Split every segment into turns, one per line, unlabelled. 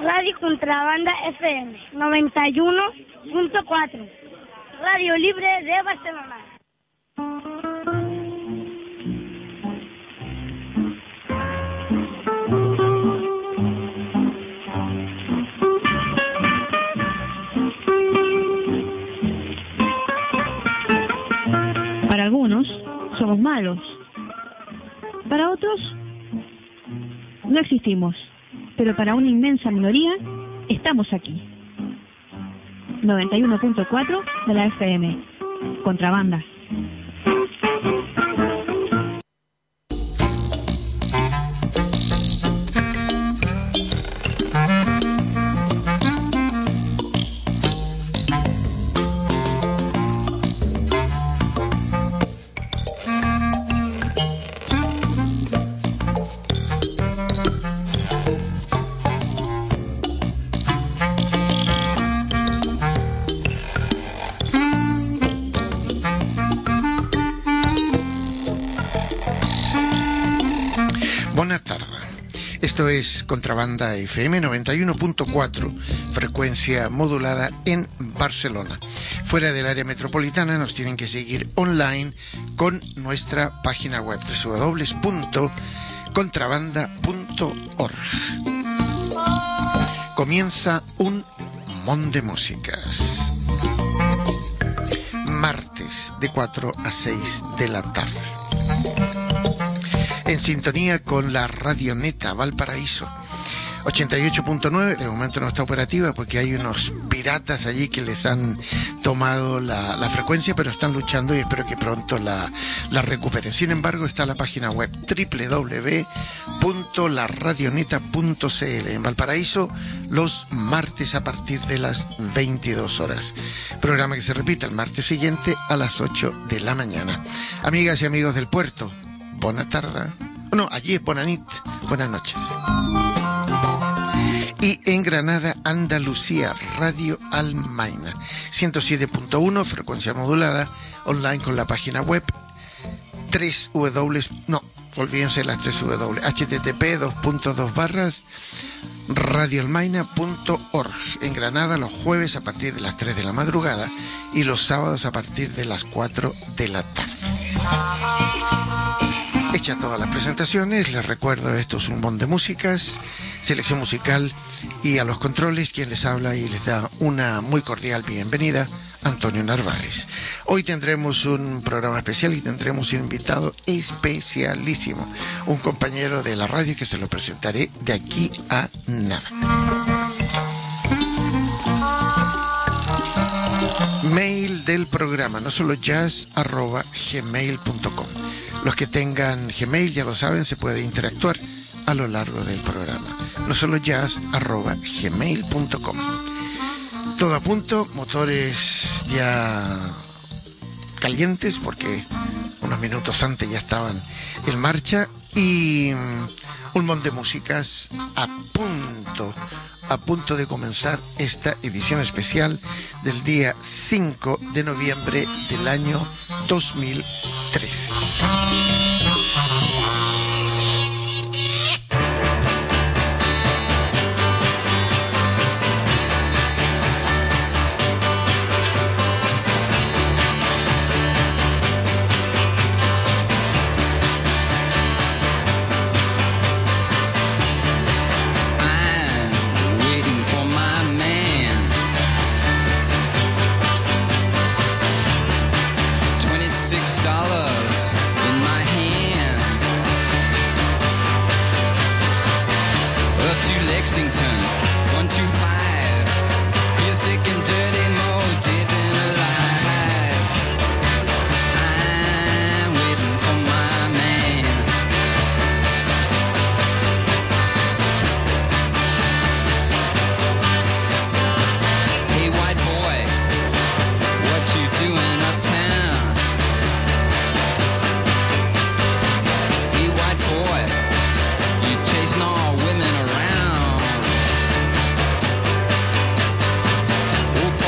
Radio Contrabanda FM 91.4. Radio Libre de Barcelona.
Para algunos somos malos. Para otros no existimos. Pero para una inmensa minoría estamos aquí. 91.4 de la FM. Contrabanda.
Esto es Contrabanda FM 91.4, frecuencia modulada en Barcelona. Fuera del área metropolitana nos tienen que seguir online con nuestra página web www.contrabanda.org. Comienza un mon de músicas. Martes de 4 a 6 de la tarde. En sintonía con la Radioneta Valparaíso 88.9, de momento no está operativa porque hay unos piratas allí que les han tomado la frecuencia, pero están luchando y espero que pronto la recuperen. Sin embargo, está la página web www.laradioneta.cl en Valparaíso los martes a partir de las 22 horas. Programa que se repite el martes siguiente a las 8 de la mañana. Amigas y amigos del puerto, buena tarde. No, allí es bona nit, buenas noches. Y en Granada, Andalucía, Radio Almaina, 107.1, frecuencia modulada, online con la página web, olvídense las 3W, http://radioalmaina.org. En Granada los jueves a partir de las 3 de la madrugada y los sábados a partir de las 4 de la tarde. Hecha todas las presentaciones, les recuerdo, esto es un mon de músicas, selección musical, y a los controles quien les habla y les da una muy cordial bienvenida, Antonio Narváez. Hoy tendremos un programa especial y tendremos un invitado especialísimo, un compañero de la radio que se lo presentaré de aquí a nada. Mail del programa, no solo jazz@gmail.com. Los que tengan Gmail ya lo saben, se puede interactuar a lo largo del programa. No solo jazz@gmail.com. Todo a punto, motores ya calientes porque unos minutos antes ya estaban en marcha y un montón de músicas a punto de comenzar esta edición especial del día 5 de noviembre del año 2013.
All women around.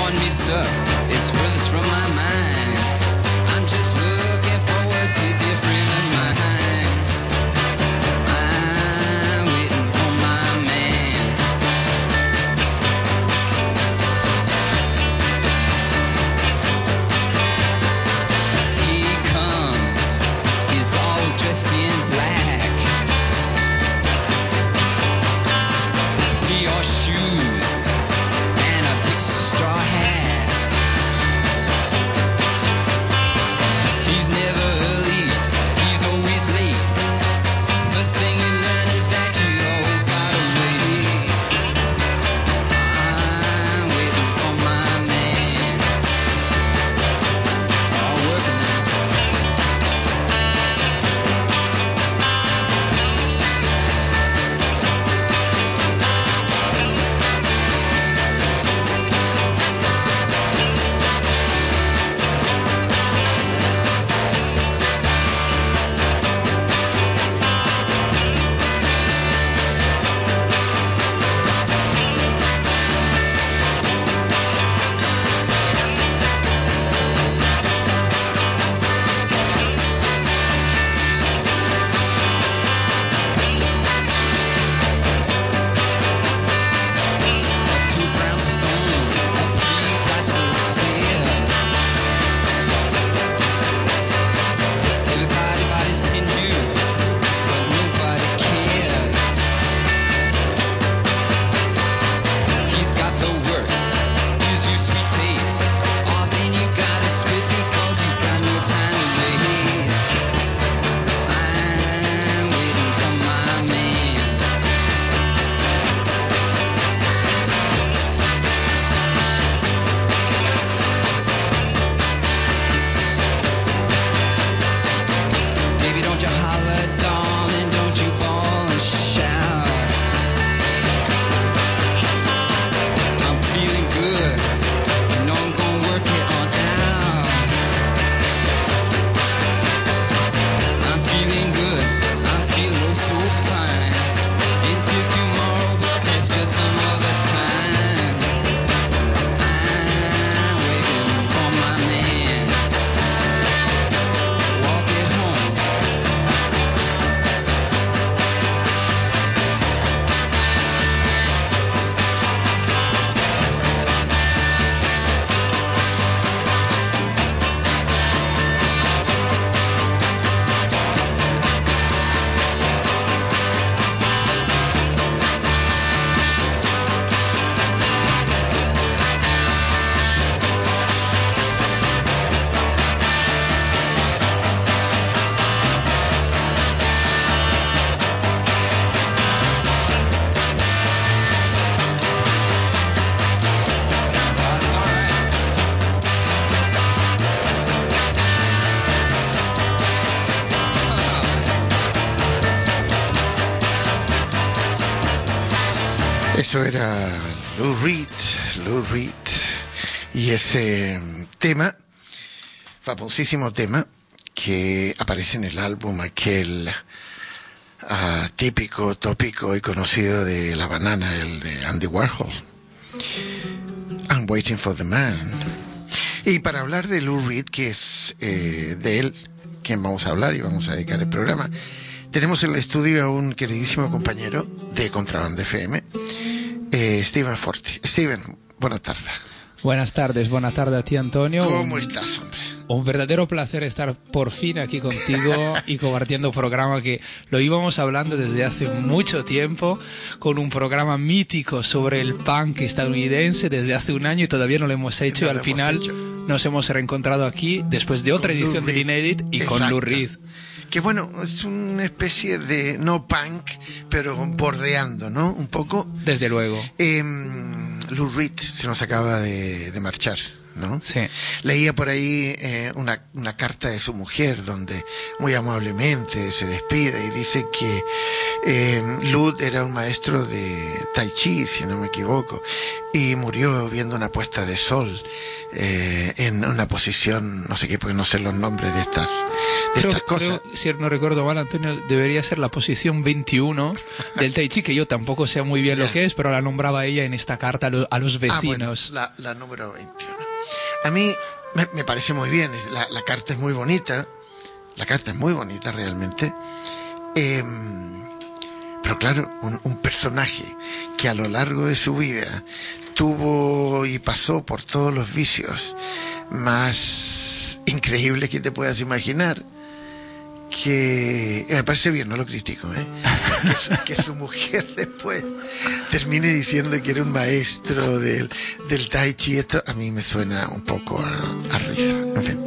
Eso era Lou Reed y ese tema, famosísimo tema que aparece en el álbum aquel típico, tópico y conocido de La Banana, el de Andy Warhol, I'm Waiting for the Man. Y para hablar de Lou Reed, que es de él quien vamos a hablar y vamos a dedicar el programa, tenemos en el estudio a un queridísimo compañero de Contrabanda FM, Steven Forti. Steven, buenas tardes.
Buenas tardes a ti, Antonio.
¿Cómo estás, hombre?
Un verdadero placer estar por fin aquí contigo y compartiendo un programa que lo íbamos hablando desde hace mucho tiempo, con un programa mítico sobre el punk estadounidense desde hace un año y todavía no lo hemos hecho, y al final nos hemos reencontrado aquí después de otra edición del Inédit y con Lou Reed.
Que bueno, es una especie de no punk, pero bordeando, ¿no? Un poco.
Desde luego.
Lou Reed se nos acaba de marchar, ¿no?
Sí.
Leía por ahí una carta de su mujer donde muy amablemente se despide y dice que Lou era un maestro de Tai Chi, si no me equivoco, y murió viendo una puesta de sol en una posición, no sé qué, porque no sé los nombres de estas cosas.
Creo, si no recuerdo mal, Antonio, debería ser la posición 21 del Tai Chi, que yo tampoco sé muy bien lo que es, pero la nombraba ella en esta carta a los vecinos.
Bueno, la número 21. A mí me parece muy bien, la carta es muy bonita, realmente, pero claro, un personaje que a lo largo de su vida tuvo y pasó por todos los vicios más increíbles que te puedas imaginar, que me parece bien, no lo critico, que su mujer después termine diciendo que era un maestro del Tai Chi. Esto a mí me suena un poco a risa. En fin,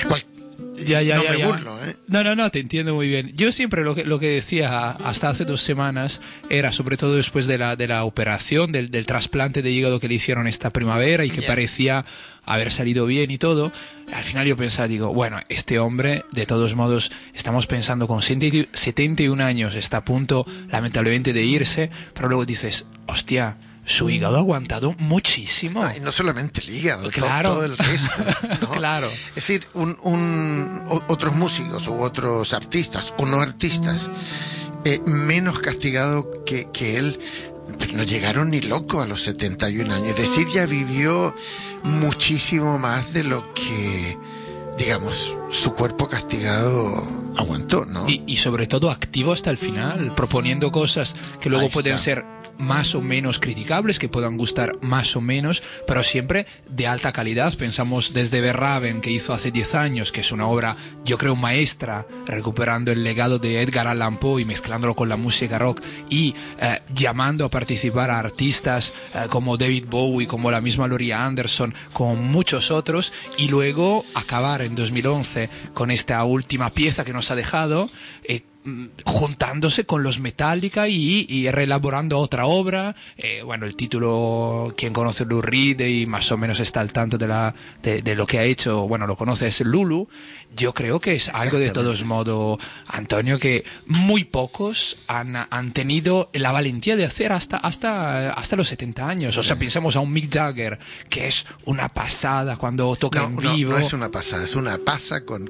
no me burlo,
No, te entiendo muy bien. Yo siempre lo que decía hasta hace 2 semanas era, sobre todo después de la operación, del trasplante de hígado que le hicieron esta primavera y que parecía haber salido bien y todo. Al final yo pensaba, digo, bueno, este hombre, de todos modos, estamos pensando con 71 años, está a punto, lamentablemente, de irse, pero luego dices, hostia, su hígado ha aguantado muchísimo.
No, y no solamente el hígado,
claro.
todo el resto, ¿no?
Claro.
Es decir, otros músicos u otros artistas o no artistas menos castigados que él, no llegaron ni loco a los 71 años. Es decir, ya vivió muchísimo más de lo que, digamos, su cuerpo castigado aguantó, ¿no?
Y sobre todo activo hasta el final, proponiendo cosas que luego pueden ser más o menos criticables, que puedan gustar más o menos, pero siempre de alta calidad. Pensamos desde Verraven, que hizo hace 10 años, que es una obra, yo creo, maestra, recuperando el legado de Edgar Allan Poe y mezclándolo con la música rock y llamando a participar a artistas como David Bowie, como la misma Laurie Anderson, como muchos otros, y luego acabar en 2011 con esta última pieza que nos ha dejado, juntándose con los Metallica y reelaborando otra obra. Bueno, el título, quien conoce Lou Reed y más o menos está al tanto de lo que ha hecho, bueno, lo conoce, es Lulu. Yo creo que es algo, de todos modos, Antonio, que muy pocos han tenido la valentía de hacer hasta los 70 años. O sea, pensamos a un Mick Jagger, que es una pasada cuando toca en vivo.
No es una pasada, es una pasa con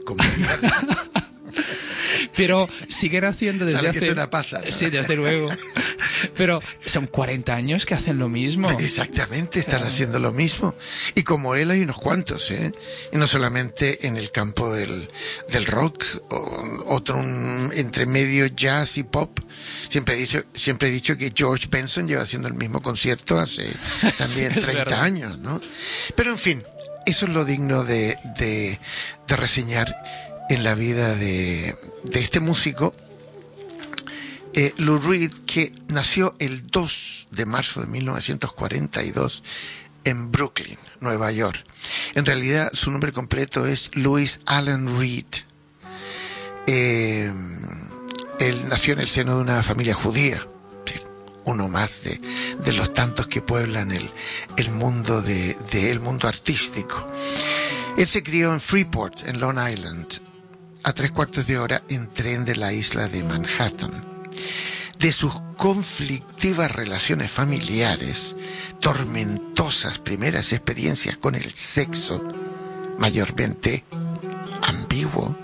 pero siguen haciendo desde hace...
Que es una pasa, ¿no?
Sí, desde luego. Pero son 40 años que hacen lo mismo.
Exactamente, están haciendo lo mismo. Y como él hay unos cuantos, Y no solamente en el campo del rock, otro entre medio jazz y pop. Siempre he dicho que George Benson lleva haciendo el mismo concierto hace también 30 años, ¿no? Pero en fin, eso es lo digno de reseñar en la vida de este músico, Lou Reed, que nació el 2 de marzo de 1942 en Brooklyn, Nueva York. En realidad su nombre completo es Louis Allen Reed. Él nació en el seno de una familia judía, uno más de los tantos que pueblan el mundo el mundo artístico. Él se crió en Freeport, en Long Island, a 3/4 de hora en tren de la isla de Manhattan. De sus conflictivas relaciones familiares, tormentosas primeras experiencias con el sexo, mayormente ambiguo,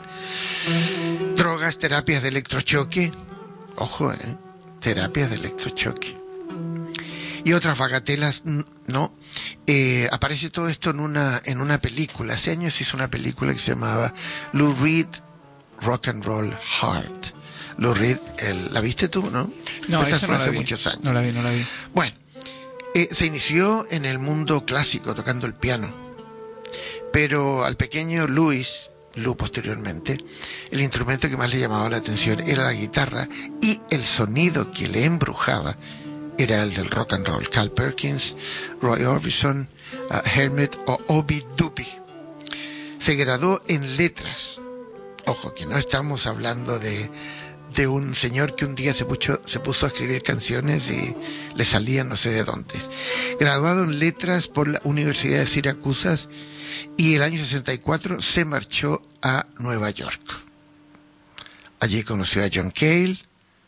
drogas, terapias de electrochoque, ojo, terapias de electrochoque, y otras bagatelas, no. Aparece todo esto en una película. Hace años hizo una película que se llamaba Lou Reed, Rock and Roll Heart. Lou Reed, ¿la viste tú, no?
No,
esta
eso
fue
no
hace
la vi.
muchos años.
No la vi.
Bueno, se inició en el mundo clásico tocando el piano, pero al pequeño Lou posteriormente, el instrumento que más le llamaba la atención era la guitarra, y el sonido que le embrujaba era el del rock and roll. Carl Perkins, Roy Orbison, Hermit o Obi Doobie. Se graduó en letras. Ojo, que no estamos hablando de un señor que un día se puso a escribir canciones y le salían no sé de dónde. Graduado en letras por la Universidad de Siracusa, y el año 64 se marchó a Nueva York. Allí conoció a John Cale,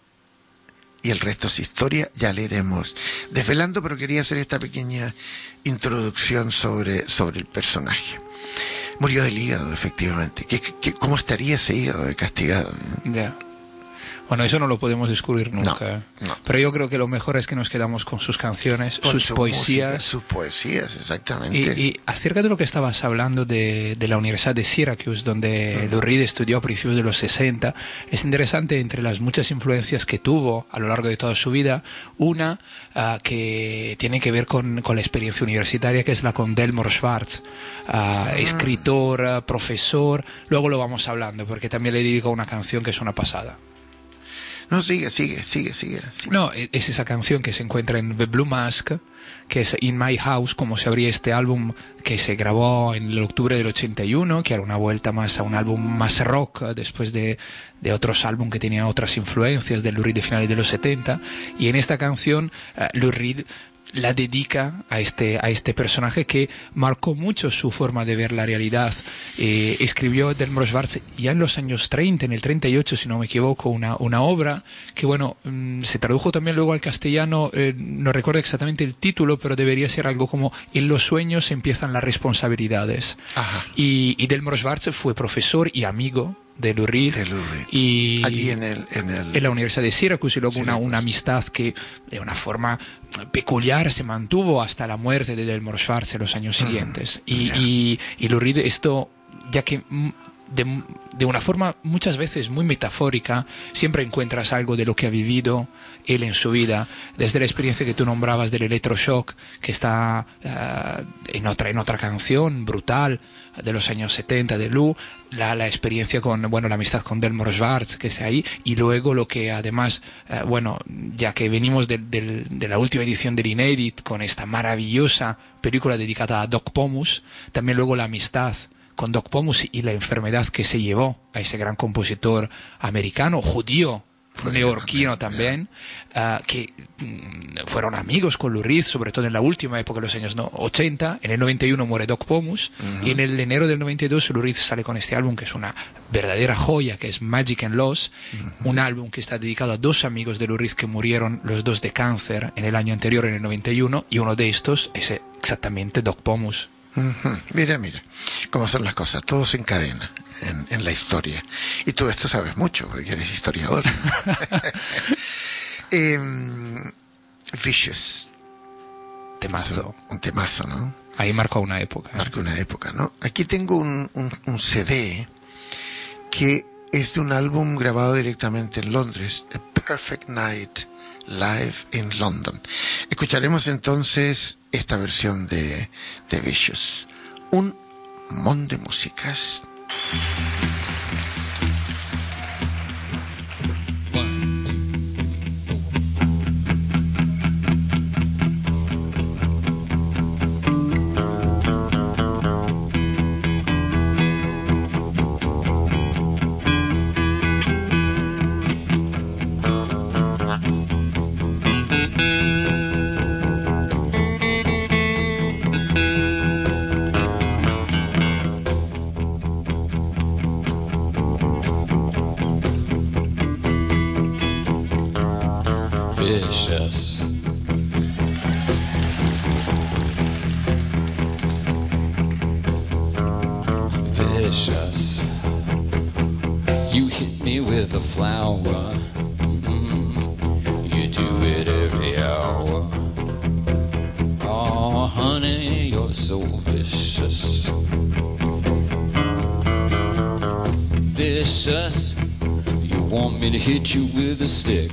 y el resto es historia, ya le iremos desvelando, pero quería hacer esta pequeña introducción sobre el personaje. Murió del hígado, efectivamente. ¿Cómo estaría ese hígado de castigado?
Ya. Bueno, eso no lo podemos descubrir nunca.
No.
Pero yo creo que lo mejor es que nos quedamos con sus canciones,
Con
sus
su
poesías.
música, sus poesías, exactamente.
Y acerca de lo que estabas hablando de la Universidad de Syracuse, donde Lou Reed estudió a principios de los 60, es interesante, entre las muchas influencias que tuvo a lo largo de toda su vida, una que tiene que ver con la experiencia universitaria, que es la con Delmore Schwartz, escritor, profesor. Luego lo vamos hablando, porque también le dedico una canción que es una pasada.
No, sigue.
No, es esa canción que se encuentra en The Blue Mask, que es In My House, como se abría este álbum que se grabó en el octubre del 81, que era una vuelta más a un álbum más rock, después de otros álbumes que tenían otras influencias de Lou Reed de finales de los 70. Y en esta canción, Lou Reed la dedica a este personaje que marcó mucho su forma de ver la realidad. Escribió Delmore Schwartz ya en los años 30, en el 38 si no me equivoco, una obra que se tradujo también luego al castellano, no recuerdo exactamente el título, pero debería ser algo como En los sueños empiezan las responsabilidades.
Ajá.
Y Delmore Schwartz fue profesor y amigo de Lou Reed. Y
allí en
la Universidad de Syracuse, y luego una amistad que de una forma peculiar se mantuvo hasta la muerte de Delmore Schwartz en los años siguientes. Y Lou Reed, esto, ya que de una forma muchas veces muy metafórica, siempre encuentras algo de lo que ha vivido él en su vida, desde la experiencia que tú nombrabas del electroshock, que está en otra canción brutal de los años 70 de Lou, la experiencia con, la amistad con Delmore Schwartz, que está ahí, y luego lo que además, ya que venimos de la última edición del Inédit, con esta maravillosa película dedicada a Doc Pomus, también luego la amistad con Doc Pomus y la enfermedad que se llevó a ese gran compositor americano, judío, neoyorquino también, que fueron amigos con Lou Reed, sobre todo en la última época de los años 80. En el 91 muere Doc Pomus, y en el enero del 92 Lou Reed sale con este álbum que es una verdadera joya, que es Magic and Loss, un álbum que está dedicado a dos amigos de Lou Reed que murieron los dos de cáncer en el año anterior, en el 91, y uno de estos es exactamente Doc Pomus.
Mira cómo son las cosas, todo se encadena en la historia, y tú esto sabes mucho porque eres historiador. Vicious,
Temazo.
Un temazo, ¿no?
Ahí marcó una época.
Marcó una época, ¿no? Aquí tengo un CD que es de un álbum grabado directamente en Londres, A Perfect Night Live in London. Escucharemos entonces esta versión de Vicious, un mon de músicas.
vicious. You hit me with a flower. You do it every hour. Oh, honey, you're so vicious. Vicious. You want me to hit you with a stick.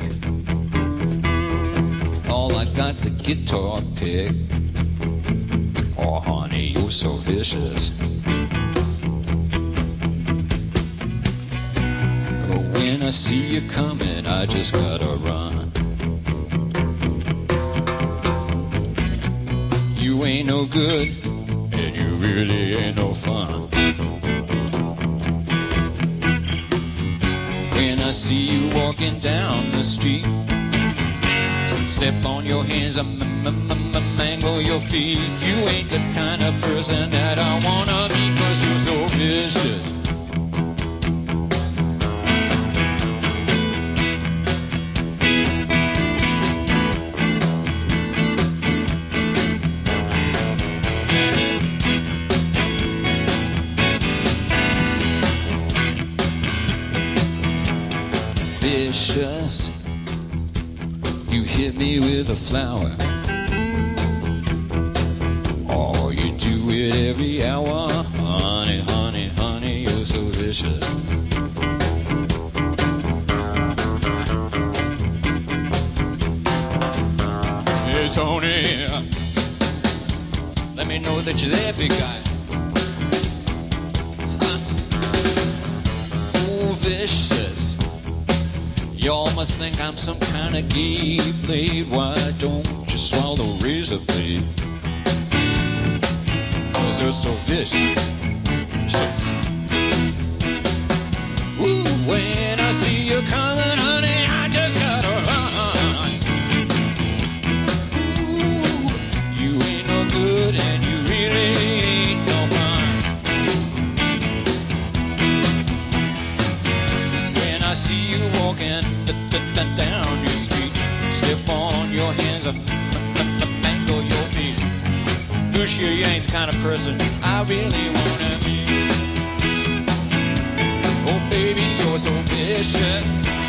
All I got's a guitar pick. Oh, honey, you're so vicious. When I see you coming, I just gotta run. You ain't no good, and you really ain't no fun. When I see you walking down the street, step on your hands, mangle your feet. You ain't the kind of person that I wanna be, 'cause you're so vicious. Vicious. You hit me with a flower. Oh, you do it every hour. Honey, honey, honey, you're so vicious. Hey, Tony, let me know that you're there, big guy. Oh, vicious. Y'all must think I'm some kind of gay blade. Why don't you swallow razor blade? 'Cause you're so vicious. Ooh, when I see you coming, honey, I just gotta run. Ooh, you ain't no good and you really ain't no fun. When I see you walking down your street, step on your hands up, mangle your feet. You sure you ain't the kind of person I really wanna be. Oh, baby, you're so vicious.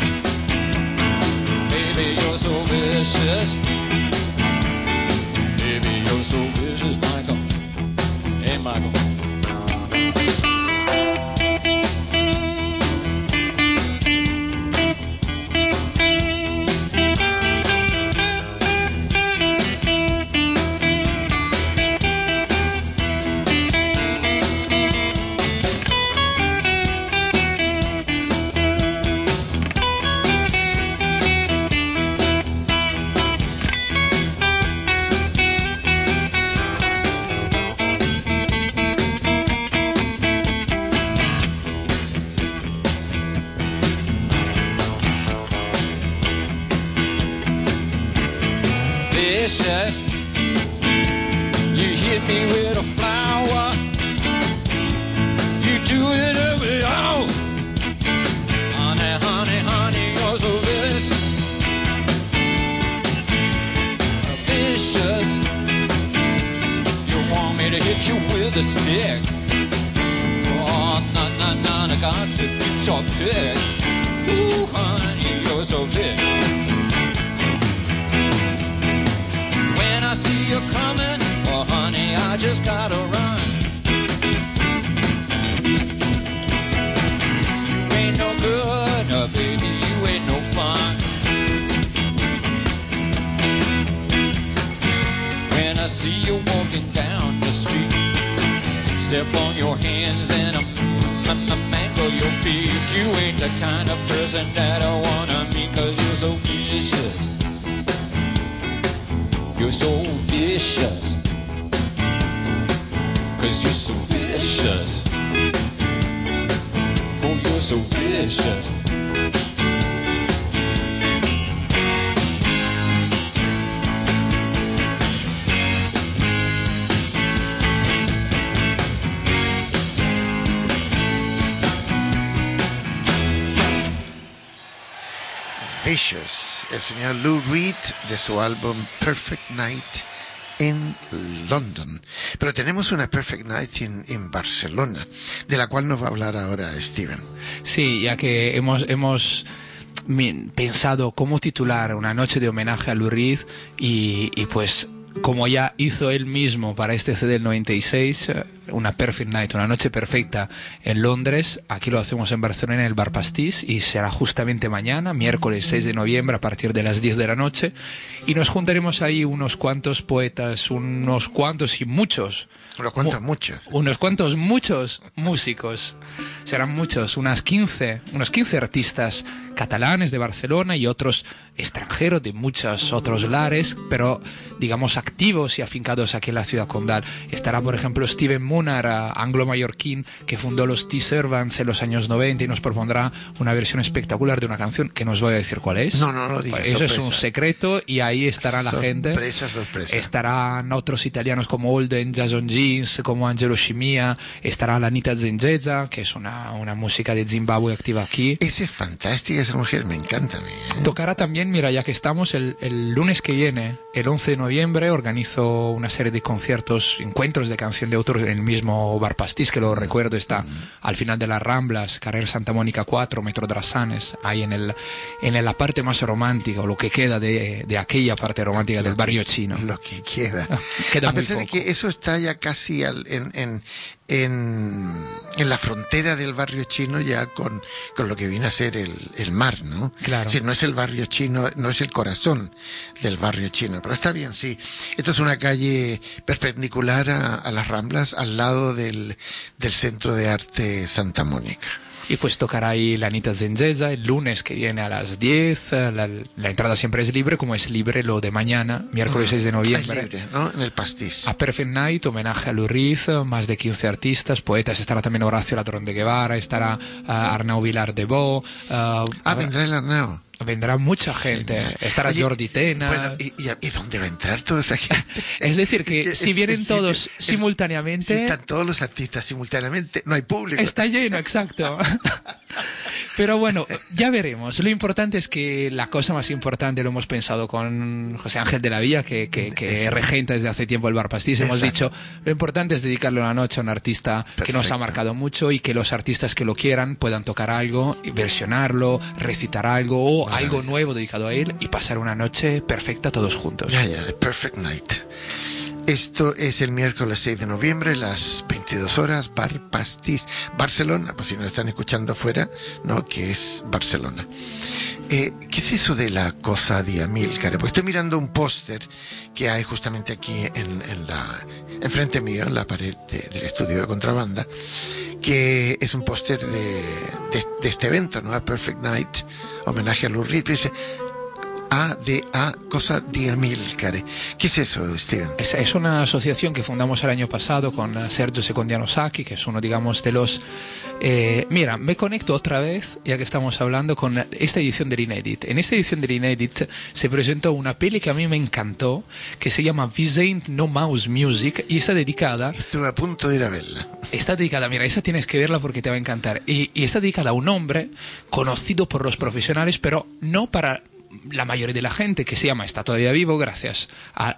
Baby, you're so vicious. Baby, you're so vicious, Michael. Hey, Michael. Vicious. You hit me with a flower. You do it every hour. Honey, honey, honey, you're so vicious. Vicious. You want me to hit you with a stick. Oh, I got to guitar pick. Ooh, honey, you're so vicious. I see you coming, oh honey, I just gotta run. You ain't no good, no baby, you ain't no fun. When I see you walking down the street, step on your hands and mangle your feet. You ain't the kind of person that I wanna meet, 'cause you're so vicious. You're so vicious. 'Cause you're so vicious. Oh, you're so vicious.
Vicious, el señor Lou Reed, de su álbum Perfect Night en London. Pero tenemos una Perfect Night en Barcelona, de la cual nos va a hablar ahora Steven.
Sí, ya que hemos pensado cómo titular una noche de homenaje a Lou Reed y pues como ya hizo él mismo para este CD del 96, una Perfect Night, una noche perfecta en Londres. Aquí lo hacemos en Barcelona en el Bar Pastís y será justamente mañana, miércoles 6 de noviembre a partir de las 10 de la noche, y nos juntaremos ahí unos cuantos poetas, unos cuantos muchos músicos. Serán muchos, unos 15 artistas catalanes de Barcelona y otros extranjeros de muchos otros lares, pero digamos activos y afincados aquí en la ciudad condal. Estará, por ejemplo, Steven Munar, anglo-mallorquín, que fundó los T-Servants en los años 90 y nos propondrá una versión espectacular de una canción que no os voy a decir cuál es.
No lo digas.
Eso sorpresa. Es un secreto y ahí estará la gente.
Sorpresa.
Estarán otros italianos como Holden, Jason Jeans, como Angelo Scimia. Estará la Anita Zengeza, que es una música de Zimbabue activa aquí.
Esa es fantástica, esa mujer, me encanta a mí.
Tocará también, mira, ya que estamos, el lunes que viene, el 11 de noviembre, organizo una serie de conciertos, encuentros de canción de autor en el mismo Bar Pastís, que lo recuerdo, está al final de las Ramblas, carrera Santa Mónica 4, Metro Drassanes, ahí en la parte más romántica, o lo que queda de aquella parte romántica del barrio chino.
Lo que queda.
Queda
a pesar de que eso está ya casi en la frontera del barrio chino, ya con lo que viene a ser el mar, ¿no?
Claro.
Si no es el barrio chino, no es el corazón del barrio chino, pero está bien, sí. Esto es una calle perpendicular a las Ramblas, al lado del Centro de Arte Santa Mónica.
Y pues tocará ahí la Anita Zengeza el lunes que viene a las 10. La entrada siempre es libre, como es libre lo de mañana, miércoles 6 de noviembre.
Es libre, ¿no? En el Pastís.
A Perfect Night, homenaje a Lou Reed, más de 15 artistas, poetas. Estará también Horacio Ladrón de Guevara, estará Arnau Vilar de Bo.
Vendrá el Arnau.
Vendrá mucha gente, estará Jordi Tena.
Bueno, ¿y dónde va a entrar toda esa gente?
Es decir, que si vienen todos simultáneamente...
Si están todos los artistas simultáneamente, no hay público.
Está lleno, exacto. Pero bueno, ya veremos. Lo importante es que la cosa más importante lo hemos pensado con José Ángel de la Villa, que regenta desde hace tiempo el Bar Pastís. Hemos dicho, lo importante es dedicarle una noche a un artista que nos ha marcado mucho y que los artistas que lo quieran puedan tocar algo, versionarlo, recitar algo o algo nuevo dedicado a él y pasar una noche perfecta todos juntos.
Ya, Perfect Night. Esto es el miércoles 6 de noviembre, las 22 horas, Bar Pastís, Barcelona, pues si nos están escuchando afuera, ¿no? Que es Barcelona. ¿Qué es eso de la cosa de Amílcar? Pues estoy mirando un póster que hay justamente aquí enfrente mío, en la pared del estudio de Contrabanda, que es un póster de este evento, ¿no? A Perfect Night, homenaje a Lou Reed. Dice cosa de Amílcar. ¿Qué es eso, Steven?
Es una asociación que fundamos el año pasado con Sergio Secondiano Sacchi, que es uno, digamos, de los... mira, me conecto otra vez, ya que estamos hablando, con esta edición del Inédit. En esta edición del Inédit se presentó una peli que a mí me encantó, que se llama This Ain't No Mouse Music, y está dedicada...
Estuve a punto de ir a verla.
Está dedicada, mira, esa tienes que verla porque te va a encantar. Y está dedicada a un hombre conocido por los profesionales, pero no para... la mayoría de la gente, que se llama, está todavía vivo gracias a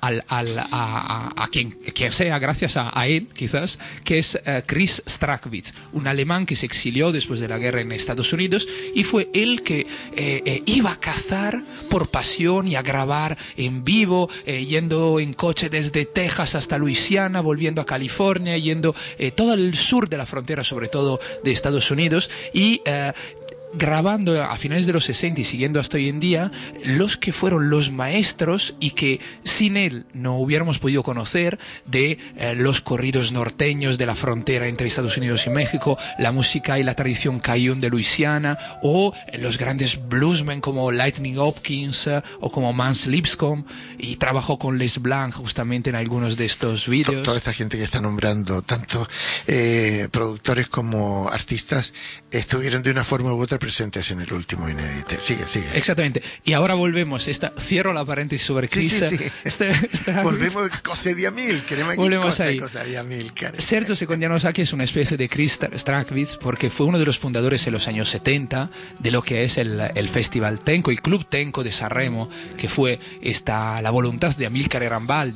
quien sea, gracias a él quizás, que es Chris Strachwitz, un alemán que se exilió después de la guerra en Estados Unidos y fue él que iba a cazar por pasión y a grabar en vivo, yendo en coche desde Texas hasta Luisiana, volviendo a California, yendo todo el sur de la frontera, sobre todo de Estados Unidos, y grabando a finales de los 60 y siguiendo hasta hoy en día los que fueron los maestros y que sin él no hubiéramos podido conocer de los corridos norteños de la frontera entre Estados Unidos y México, la música y la tradición cajún de Luisiana, o los grandes bluesmen como Lightning Hopkins o como Mans Lipscomb, y trabajó con Les Blanc justamente en algunos de estos vídeos.
Toda esta gente que está nombrando, tanto productores como artistas, estuvieron de una forma u otra presentes en el último Inédit. Sigue.
Exactamente. Y ahora volvemos. Cierro la paréntesis sobre Chris.
Sí. Volvemos a cosa de Amílcar.
Volvemos ahí.
Cosa de Amílcar.
Sergio Secondiano Sacchi es una especie de Chris Strachwitz porque fue uno de los fundadores en los años 70 de lo que es el Festival Tenco, el Club Tenco de Sanremo, que fue la voluntad de Amílcar Rambaldi.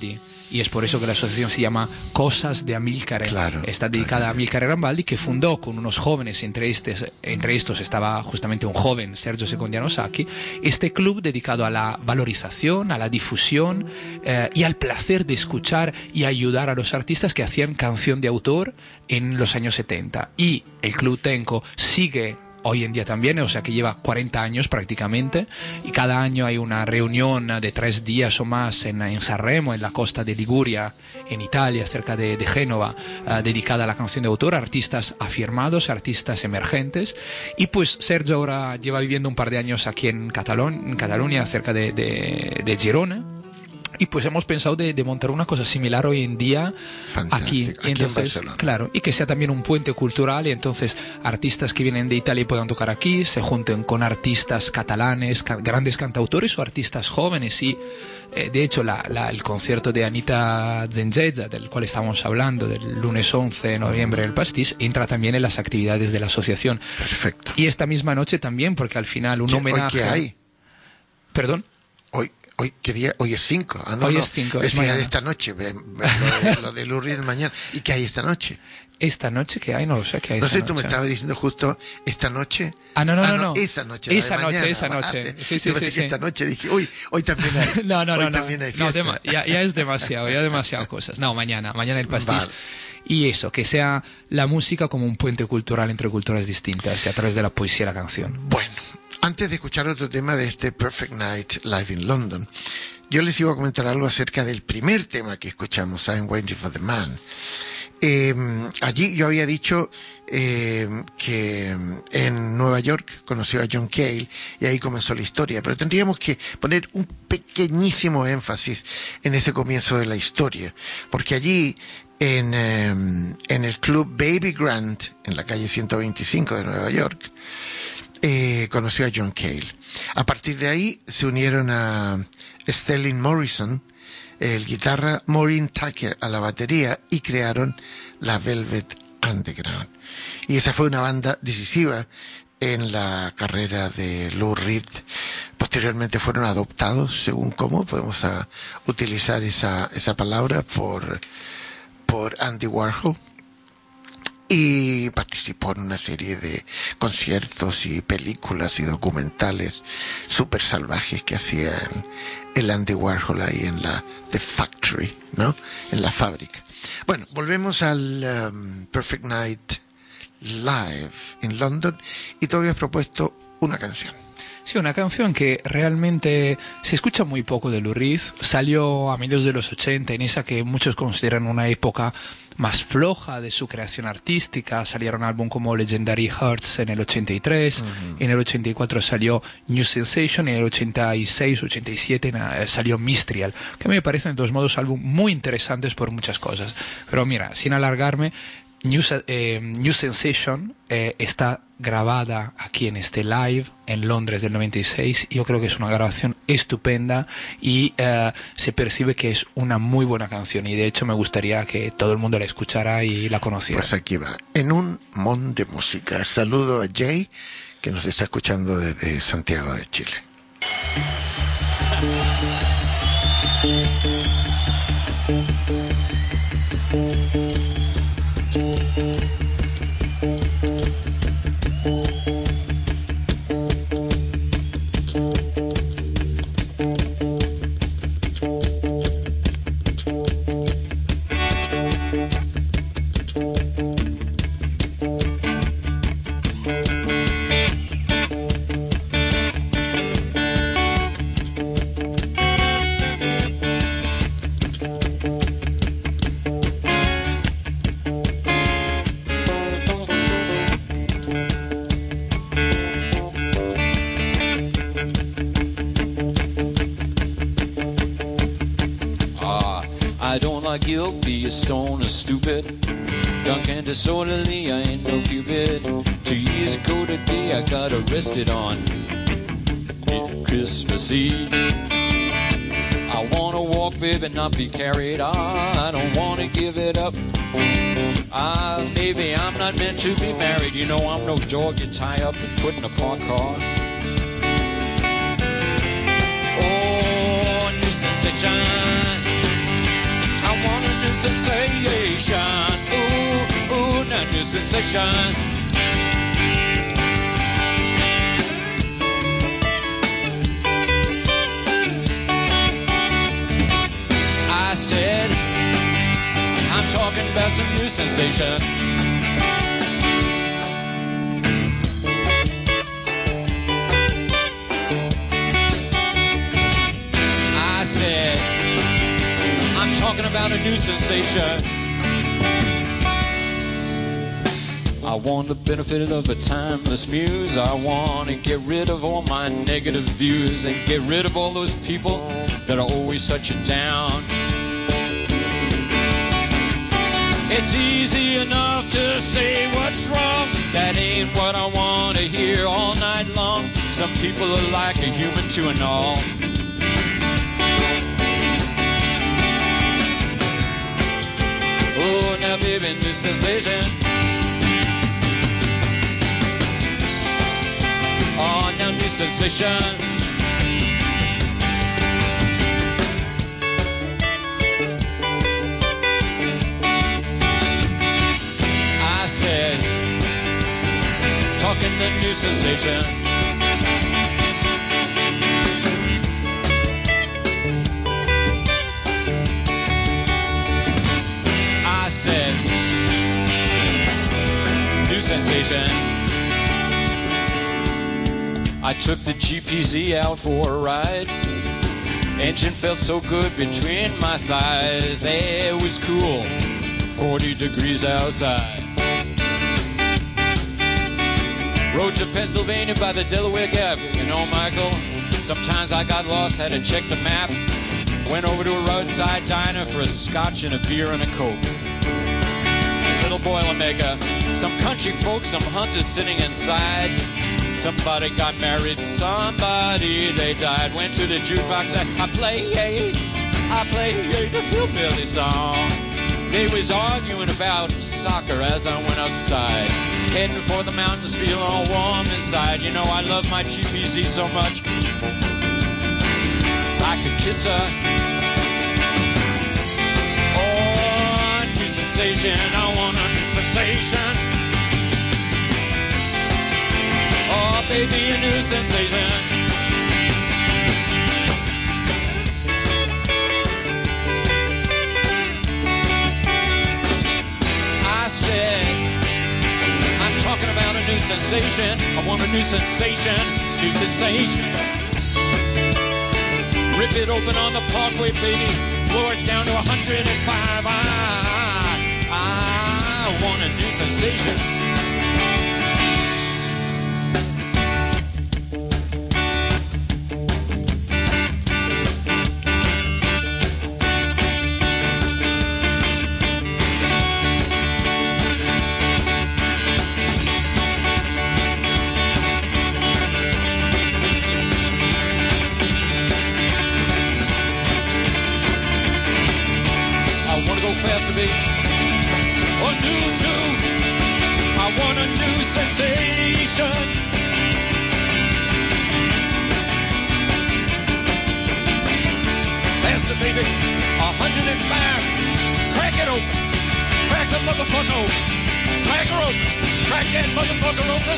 y es por eso que la asociación se llama Cosas de Amilcare.
Claro,
está dedicada a Amilcare Rambaldi, que fundó con unos jóvenes, entre estos estaba justamente un joven, Sergio Secondiano Sacchi, este club dedicado a la valorización, a la difusión y al placer de escuchar y ayudar a los artistas que hacían canción de autor en los años 70. Y el Club Tenco sigue hoy en día también, o sea que lleva 40 años prácticamente, y cada año hay una reunión de 3 días o más en Sanremo, en la costa de Liguria, en Italia, cerca de Génova, dedicada a la canción de autor, artistas afirmados, artistas emergentes. Y pues Sergio ahora lleva viviendo un par de años aquí en Cataluña, cerca de Girona. Y pues hemos pensado de montar una cosa similar hoy en día aquí.
Y entonces,
claro, y que sea también un puente cultural, y entonces artistas que vienen de Italia y puedan tocar aquí se junten con artistas catalanes, grandes cantautores o artistas jóvenes. Y de hecho el concierto de Anita Zengeza, del cual estamos hablando, del lunes 11 de noviembre en el Pastis, entra también en las actividades de la asociación.
Perfecto.
Y esta misma noche también, porque al final un homenaje...
¿Hoy qué hay?
¿Perdón?
Hoy, ¿qué día? Hoy es 5.
Hoy es 5.
Es día de esta noche. Lo de Lou Reed mañana. ¿Y qué hay esta noche?
¿Esta noche qué hay? No lo sé qué hay.
No sé, tú me estabas diciendo justo esta noche.
No.
Esa noche.
Esa noche. Sí.
Esta noche dije, hoy también hay.
No.
También hay fiesta.
No, ya es demasiado, demasiadas cosas. No, mañana el Pastis.
Vale.
Y eso, que sea la música como un puente cultural entre culturas distintas, y a través de la poesía y la canción.
Bueno. Antes de escuchar otro tema de este Perfect Night Live in London, yo les iba a comentar algo acerca del primer tema que escuchamos, I'm Waiting for the Man. Allí yo había dicho que en Nueva York conoció a John Cale y ahí comenzó la historia, pero tendríamos que poner un pequeñísimo énfasis en ese comienzo de la historia, porque allí en el club Baby Grant, en la calle 125 de Nueva York, conoció a John Cale. A partir de ahí se unieron a Stelling Morrison, el guitarra, Maureen Tucker a la batería, y crearon la Velvet Underground. Y esa fue una banda decisiva en la carrera de Lou Reed. Posteriormente fueron adoptados, según cómo podemos utilizar esa palabra, por Andy Warhol. Y participó en una serie de conciertos y películas y documentales súper salvajes que hacía el Andy Warhol ahí en la The Factory, ¿no? En la fábrica. Bueno, volvemos al Perfect Night Live in London, y tú habías propuesto una canción.
Sí, una canción que realmente se escucha muy poco de Lou Reed. Salió a mediados de los 80, en esa que muchos consideran una época más floja de su creación artística. Salieron álbum como Legendary Hearts en el 83, en el 84 salió New Sensation, en el 86, 87 salió Mystial, que a mí me parecen de todos modos álbum muy interesantes por muchas cosas. Pero mira, sin alargarme, New Sensation está grabada aquí en este live en Londres del 96. Yo creo que es una grabación estupenda y se percibe que es una muy buena canción, y de hecho me gustaría que todo el mundo la escuchara y la conociera.
Pues aquí va, en un mon de música. Saludo a Jay, que nos está escuchando desde Santiago de Chile.
Guilty, a stone, a stupid, drunk and disorderly, I ain't no Cupid. 2 years ago today I got arrested on Christmas Eve. I wanna walk, baby, not be carried. I don't wanna give it up. Maybe I'm not meant to be married. You know I'm no dog you tie up and put in a park car. Oh, New Sensation, sensation. Ooh, ooh, now new sensation. I said, I'm talking about some new sensation. I said, I'm talking about a new sensation. I want the benefit of a timeless muse. I want to get rid of all my negative views and get rid of all those people that are always such a down. It's easy enough to say what's wrong. That ain't what I want to hear all night long. Some people are like a human to an all. Oh, now baby, new sensation. Oh, now new sensation. I said, talking the new sensation. I said, new sensation. I took the GPZ out for a ride. Engine felt so good between my thighs. Hey, it was cool, 40 degrees outside. Rode to Pennsylvania by the Delaware Gap. You know, Michael, sometimes I got lost, had to check the map. Went over to a roadside diner for a scotch and a beer and a Coke. Little Boilermaker, some country folks, some hunters sitting inside. Somebody got married, somebody they died. Went to the jukebox, I play the hillbilly song. They was arguing about soccer as I went outside. Heading for the mountains, feeling all warm inside. You know I love my GPZ so much, I could kiss her. Oh, new sensation, I want a new sensation. Oh, baby, a new sensation. I said, I'm talking about a new sensation. I want a new sensation, new sensation. Rip it open on the parkway, baby. Floor it down to 105. I want a new sensation. Faster, baby. Oh, new, I want a new sensation. Faster, baby. 105. Crack it open. Crack the motherfucker open. Crack her open. Crack that motherfucker open.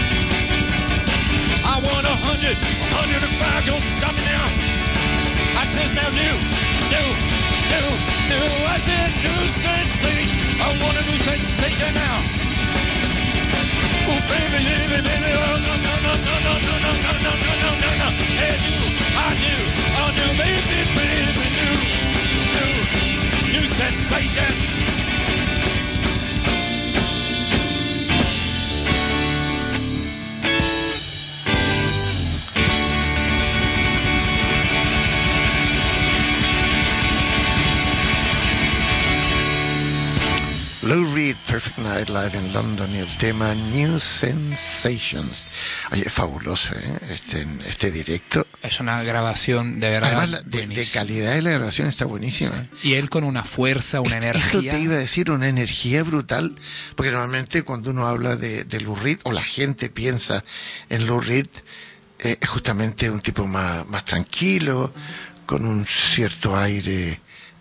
I want 100, 105. Don't stop me now. I says now new. I said new sensation. I want a new sensation now. Oh baby, oh no. Hey, new, baby, new sensation.
Lou Reed, Perfect Night Live en London, y el tema New Sensations. Oye, es fabuloso, ¿eh? Este directo.
Es una grabación de verdad.
Además, de calidad de la grabación está buenísima.
Sí. Y él con una fuerza, una energía.
Eso te iba a decir, una energía brutal. Porque normalmente cuando uno habla de Lou Reed, o la gente piensa en Lou Reed, es justamente un tipo más tranquilo, con un cierto aire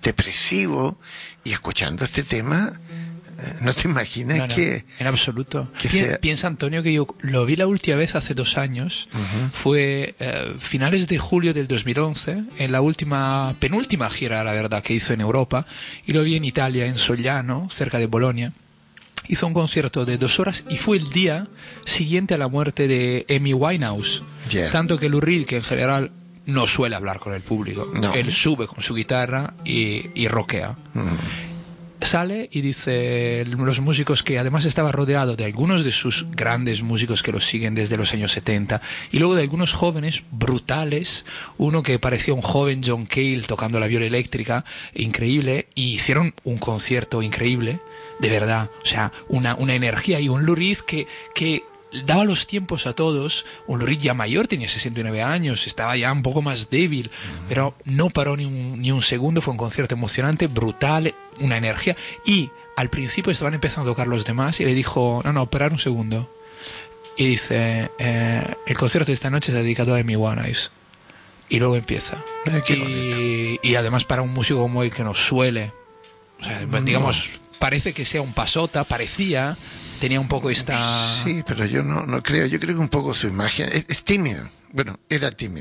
depresivo, y escuchando este tema, no te imaginas
No,
que...
en absoluto.
que sea-
Piensa, Antonio, que yo lo vi la última vez hace 2 años. Fue finales de julio del 2011, en la penúltima gira, la verdad, que hizo en Europa. Y lo vi en Italia, en Sogliano, cerca de Bolonia. Hizo un concierto de 2 horas y fue el día siguiente a la muerte de Amy Winehouse.
Yeah.
Tanto que Lou Reed, que en general no suele hablar con el público,
No.
él sube con su guitarra y rockea. Sale y dice los músicos, que además estaba rodeado de algunos de sus grandes músicos que los siguen desde los años 70, y luego de algunos jóvenes brutales, uno que parecía un joven John Cale tocando la viola eléctrica, increíble, y hicieron un concierto increíble, de verdad, o sea, una energía, y un Lou Reed que daba los tiempos a todos. Un Lou Reed ya mayor, tenía 69 años, estaba ya un poco más débil, pero no paró ni un segundo. Fue un concierto emocionante, brutal, una energía, y al principio estaban empezando a tocar los demás y le dijo, no, parar un segundo, y dice, el concierto de esta noche está dedicado a Amy Winehouse, y luego empieza. Y además, para un músico como él, que no suele, o sea, digamos, parece que sea un pasota, tenía un poco esta...
Sí, pero yo no creo. Yo creo que un poco su imagen es tímido. Bueno, era tímido.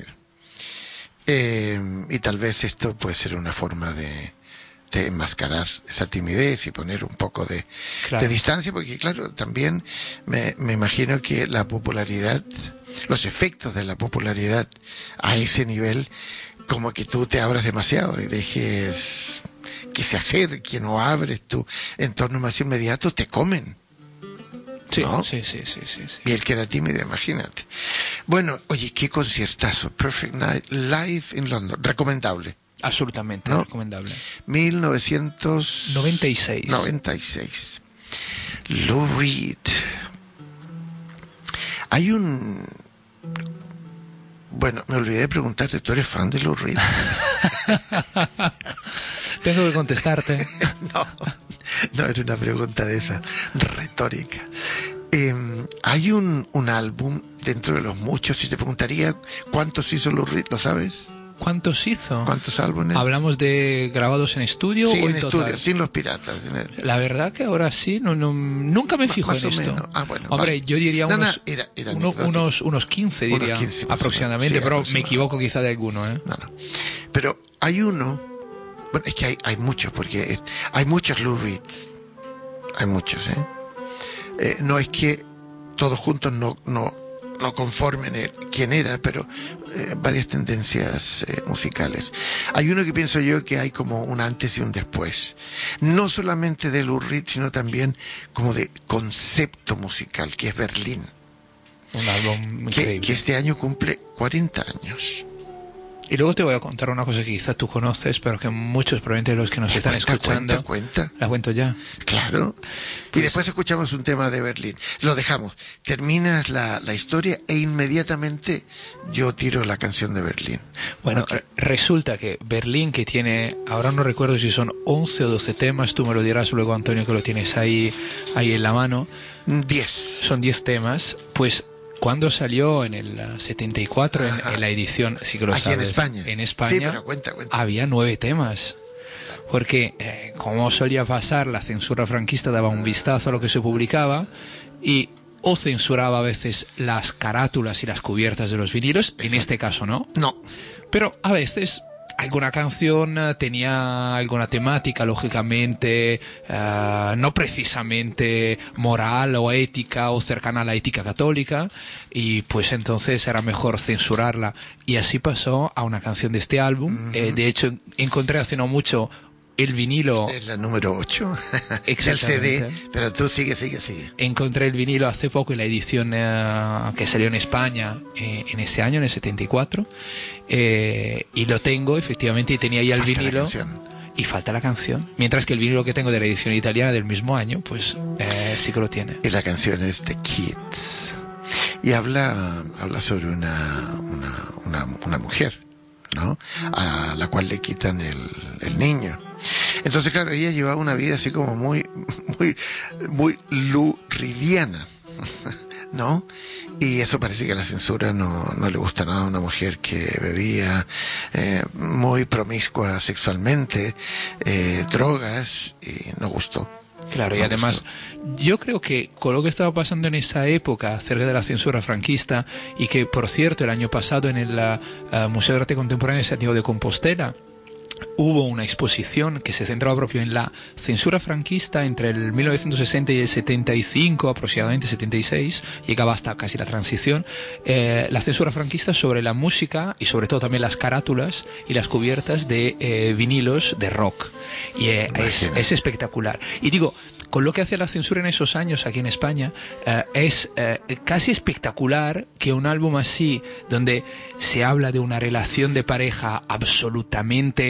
Y tal vez esto puede ser una forma de enmascarar esa timidez y poner un poco de distancia, porque claro, también me imagino que la popularidad, los efectos de la popularidad a ese nivel, como que tú te abras demasiado y dejes que se acerquen, o abres tu entorno más inmediato, te comen.
Sí,
¿no?
sí.
Y el que era tímido, imagínate. Bueno, oye, qué conciertazo. Perfect Night Live in London. Recomendable.
Absolutamente,
¿no?
recomendable.
1996. Lou Reed. Hay un... Bueno, me olvidé de preguntarte, ¿tú eres fan de Lou Reed?
Tengo que contestarte.
No era una pregunta de esa retórica. Hay un álbum dentro de los muchos, y te preguntaría cuántos hizo Lou Reed, ¿lo sabes?
¿Cuántos hizo?
¿Cuántos álbumes?
¿Hablamos de grabados en estudio
Sí,
o
en
en total?
estudio, sin los piratas.
La verdad que ahora sí, nunca me fijo
Más
en
o
esto.
menos. Ah, bueno,
hombre,
vale.
yo diría
Era
unos 15, diría,
15,
aproximadamente,
sí,
pero me
aproximadamente.
equivoco quizá de alguno, ¿eh?
No. Pero hay uno, bueno, es que hay muchos, porque hay muchos Lou Reeds. Hay muchos, no es que todos juntos no conformen quién era, pero varias tendencias musicales. Hay uno que pienso yo que hay como un antes y un después. No solamente de Lou Reed, sino también como de concepto musical, que es Berlín.
Un álbum increíble.
Que este año cumple 40 años.
Y luego te voy a contar una cosa que quizás tú conoces, pero que muchos probablemente de los que nos están escuchando...
Cuenta.
La cuento ya.
Claro. Y después escuchamos un tema de Berlín. Lo dejamos. Terminas la historia e inmediatamente yo tiro la canción de Berlín.
Bueno,
Okay.
resulta que Berlín, que tiene, ahora no recuerdo si son 11 o 12 temas, tú me lo dirás luego, Antonio, que lo tienes ahí en la mano.
10.
Son 10 temas, pues... Cuando salió en el 74, en la edición, sí que lo
Aquí
sabes,
en España.
en España,
Sí, pero cuenta.
había 9 temas. Porque, como solía pasar, la censura franquista daba un vistazo a lo que se publicaba y o censuraba a veces las carátulas y las cubiertas de los vinilos, en este caso no.
No.
Pero a veces alguna canción tenía alguna temática, lógicamente, no precisamente moral o ética o cercana a la ética católica, y pues entonces era mejor censurarla. Y así pasó a una canción de este álbum. De hecho, encontré hace no mucho el vinilo.
Es la número 8 del
Exactamente.
CD, pero tú sigue.
Encontré el vinilo hace poco en la edición que salió en España en ese año, en el 74, y lo tengo efectivamente, y tenía ya el
Falta la
vinilo
canción.
y falta la canción, mientras que el vinilo que tengo de la edición italiana del mismo año pues sí que lo tiene.
Y la canción es The Kids. Y habla sobre una mujer, ¿no? A la cual le quitan el niño. Entonces, claro, ella llevaba una vida así como muy luridiana. ¿no? Y eso parece que a la censura no le gusta nada a una mujer que bebía, muy promiscua sexualmente, drogas, y no gustó.
Claro, y además yo creo que con lo que estaba pasando en esa época acerca de la censura franquista, y que por cierto el año pasado en el Museo de Arte Contemporáneo de Santiago de Compostela hubo una exposición que se centraba propio en la censura franquista entre el 1960 y el 75, aproximadamente 76, llegaba hasta casi la transición, la censura franquista sobre la música y sobre todo también las carátulas y las cubiertas de vinilos de rock. Y es espectacular. Y digo, con lo que hace la censura en esos años aquí en España, es casi espectacular que un álbum así, donde se habla de una relación de pareja absolutamente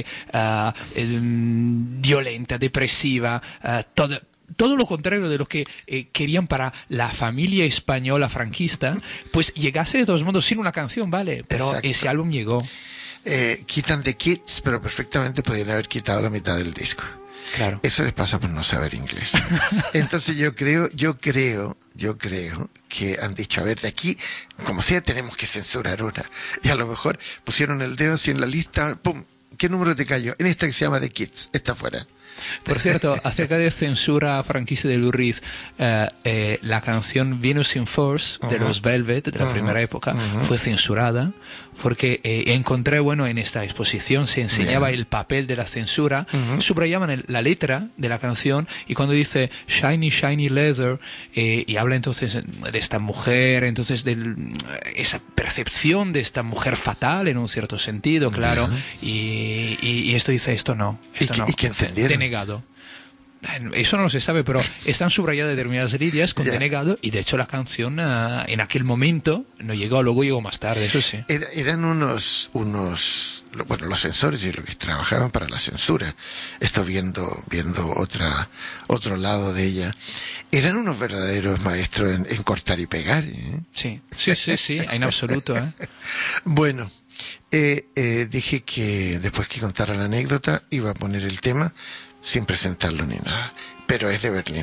violenta, depresiva, todo lo contrario de lo que querían para la familia española franquista, pues llegase de todos modos sin una canción, ¿vale? Pero exacto, ese álbum llegó.
Quitan The Kids, pero perfectamente podrían haber quitado la mitad del disco.
Claro.
Eso les pasa por no saber inglés. Entonces yo creo que han dicho, a ver, de aquí, como sea, tenemos que censurar una. Y a lo mejor pusieron el dedo así en la lista, ¡pum! ¿Qué número te cayó? En esta que se llama The Kids, está fuera.
Por cierto, acerca de censura franquista de Lou Reed, la canción Venus in Force de los Velvet, de la primera época, fue censurada porque encontré, en esta exposición se enseñaba el papel de la censura, subrayaban la letra de la canción, y cuando dice shiny, shiny leather, y habla entonces de esta mujer, entonces de esa percepción de esta mujer fatal en un cierto sentido, claro, y esto dice, esto no.
¿Y qué encendieron?
Denegado. Eso no se sabe, pero están subrayadas determinadas líneas con denegado, y de hecho la canción en aquel momento no llegó, luego llegó más tarde, eso sí.
Eran unos los censores y los que trabajaban para la censura, esto viendo otro lado de ella, eran unos verdaderos maestros en cortar y pegar, ¿eh?
Sí, en absoluto, ¿eh?
Bueno, dije que después que contara la anécdota iba a poner el tema sin presentarlo ni nada, pero es de Berlín.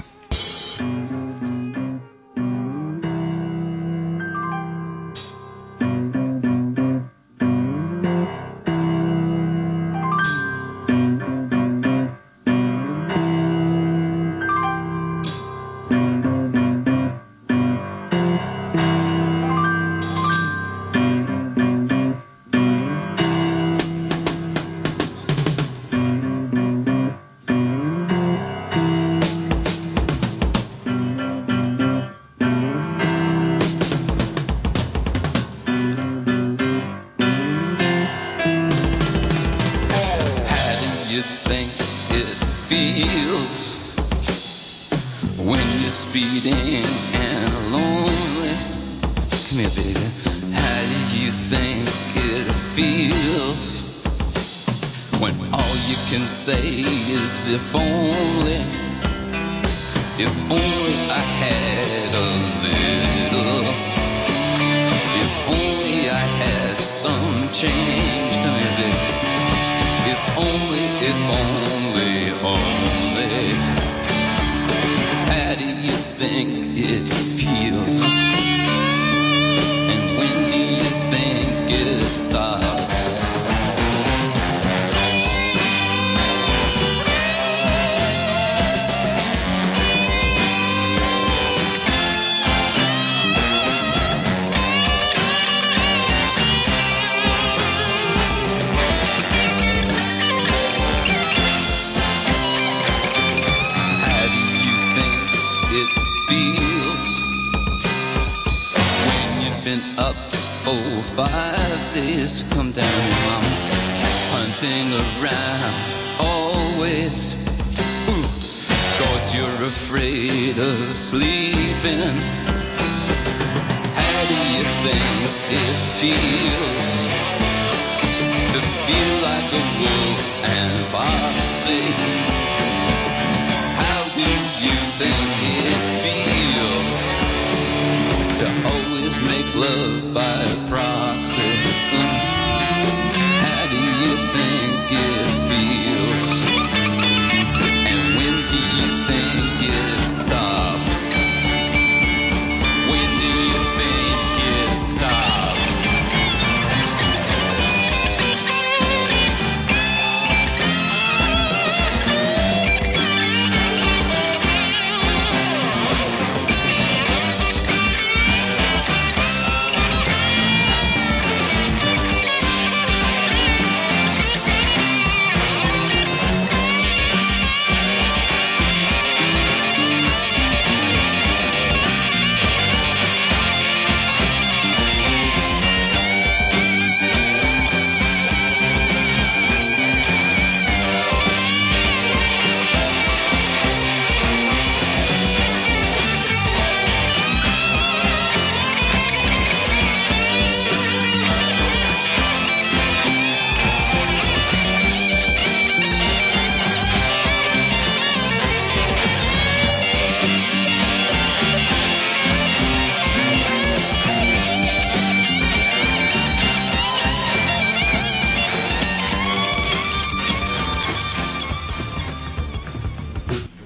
When do you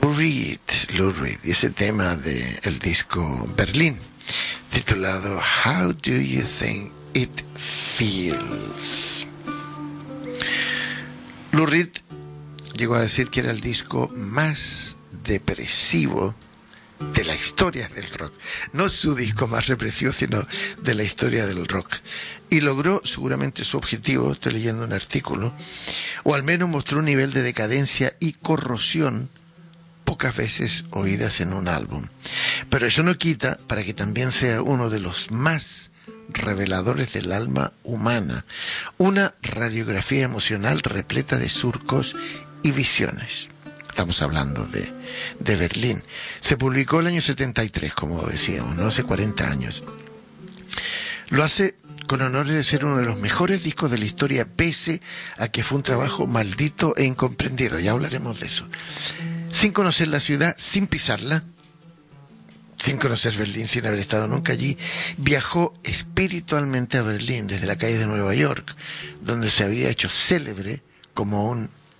Lou Reed, y ese tema del disco Berlín, titulado How Do You Think It Feels. Lou Reed llegó a decir que era el disco más depresivo de la historia del rock. No su disco más represivo, sino de la historia del rock. Y logró seguramente su objetivo, estoy leyendo un artículo, o al menos mostró un nivel de decadencia y corrosión pocas veces oídas en un álbum. Pero eso no quita para que también sea uno de los más reveladores del alma humana. Una radiografía emocional repleta de surcos y visiones. Estamos hablando de Berlín. Se publicó el año 73, como decíamos, ¿no? Hace 40 años. Lo hace con honores de ser uno de los mejores discos de la historia, pese a que fue un trabajo maldito e incomprendido. Ya hablaremos de eso. Sin conocer la ciudad, sin pisarla, sin conocer Berlín, sin haber estado nunca allí, viajó espiritualmente a Berlín desde la calle de Nueva York, donde se había hecho célebre como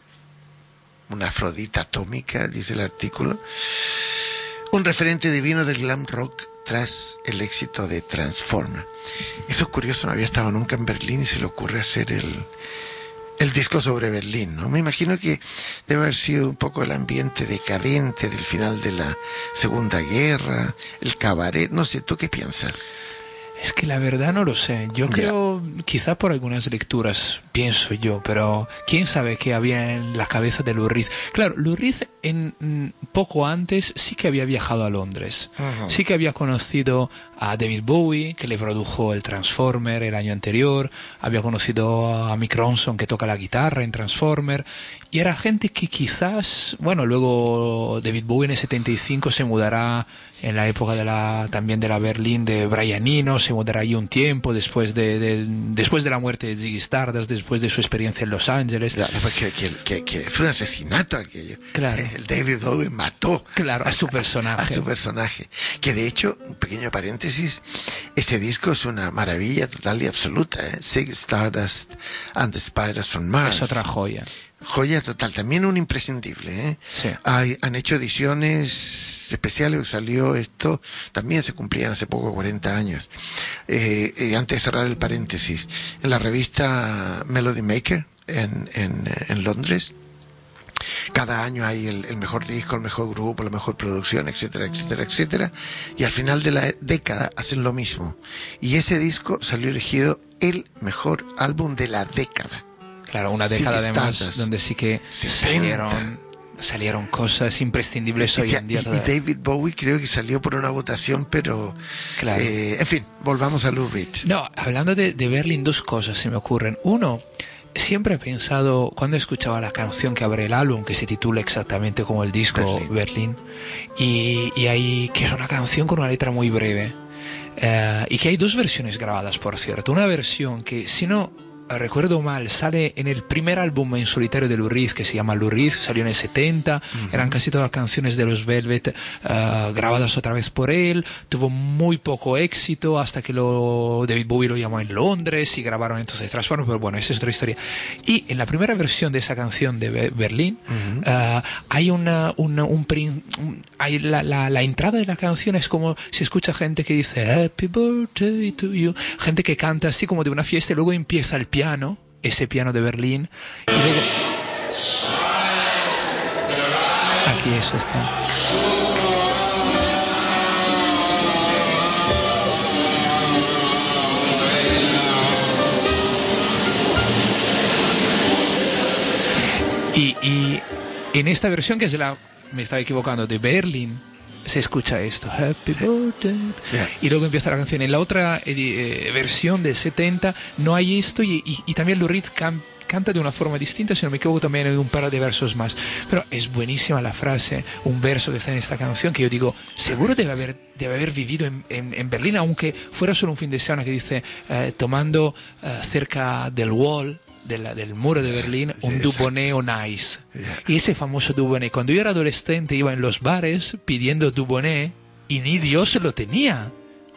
una Afrodita atómica, dice el artículo, un referente divino del glam rock tras el éxito de Transformer. Eso es curioso, no había estado nunca en Berlín y se le ocurre hacer el disco sobre Berlín, ¿no? Me imagino que debe haber sido un poco el ambiente decadente del final de la Segunda Guerra, el cabaret, no sé, ¿tú qué piensas?
Es que la verdad no lo sé. Yo creo, quizá por algunas lecturas, pienso yo, pero quién sabe qué había en la cabeza de Lou Reed. Claro, Lou Reed poco antes sí que había viajado a Londres. Uh-huh. Sí que había conocido a David Bowie, que le produjo el Transformer el año anterior. Había conocido a Mick Ronson, que toca la guitarra en Transformer. Y era gente que quizás, bueno, luego David Bowie en el 75 se mudará en la época también de la Berlín de Brian Eno, se mudará ahí un tiempo después de la muerte de Ziggy Stardust, después de su experiencia en Los Ángeles.
Claro, que fue un asesinato aquello.
Claro.
El David Bowie mató
a su personaje.
A su personaje. Que de hecho, un pequeño paréntesis, ese disco es una maravilla total y absoluta, ¿eh? Ziggy Stardust and the Spiders from Mars.
Es otra joya.
Joya total, también un imprescindible, ¿eh? Sí. Han hecho ediciones especiales, salió esto, también se cumplían hace poco 40 años. Antes de cerrar el paréntesis, en la revista Melody Maker en Londres, cada año hay el mejor disco, el mejor grupo, la mejor producción, etcétera, etcétera, etcétera, y al final de la década hacen lo mismo. Y ese disco salió elegido el mejor álbum de la década.
Claro, una década además donde sí que salieron cosas imprescindibles hoy en día.
Y David Bowie creo que salió por una votación, pero...
Claro.
En fin, volvamos a Lou Reed.
No, hablando de Berlín, dos cosas se me ocurren. Uno, siempre he pensado, cuando escuchaba la canción que abre el álbum, que se titula exactamente como el disco Berlín, y hay, que es una canción con una letra muy breve, y que hay dos versiones grabadas, por cierto. Una versión que, si no recuerdo mal, sale en el primer álbum en solitario de Lou Reed, que se llama Lou Reed, salió en el 70, uh-huh. Eran casi todas canciones de los Velvet grabadas otra vez por él, tuvo muy poco éxito hasta que David Bowie lo llamó en Londres y grabaron entonces Transformers, pero bueno, esa es otra historia. Y en la primera versión de esa canción de Berlín, uh-huh. Hay hay la entrada de la canción es como se escucha gente que dice Happy Birthday to you, gente que canta así como de una fiesta y luego empieza el piano, ese piano de Berlín, y luego aquí eso está. Y en esta versión, que es me estaba equivocando, de Berlín, se escucha esto, Happy Birthday, y luego empieza la canción. En la otra versión del 70 no hay esto, y también Lou Reed canta de una forma distinta, si no me equivoco también hay un par de versos más, pero es buenísima la frase, un verso que está en esta canción que yo digo, seguro debe haber vivido en Berlín, aunque fuera solo un fin de semana, que dice, tomando cerca del wall, del muro de Berlín, un Dubonnet o Nice. Y ese famoso Dubonnet, cuando yo era adolescente iba en los bares pidiendo Dubonnet y ni Dios lo tenía.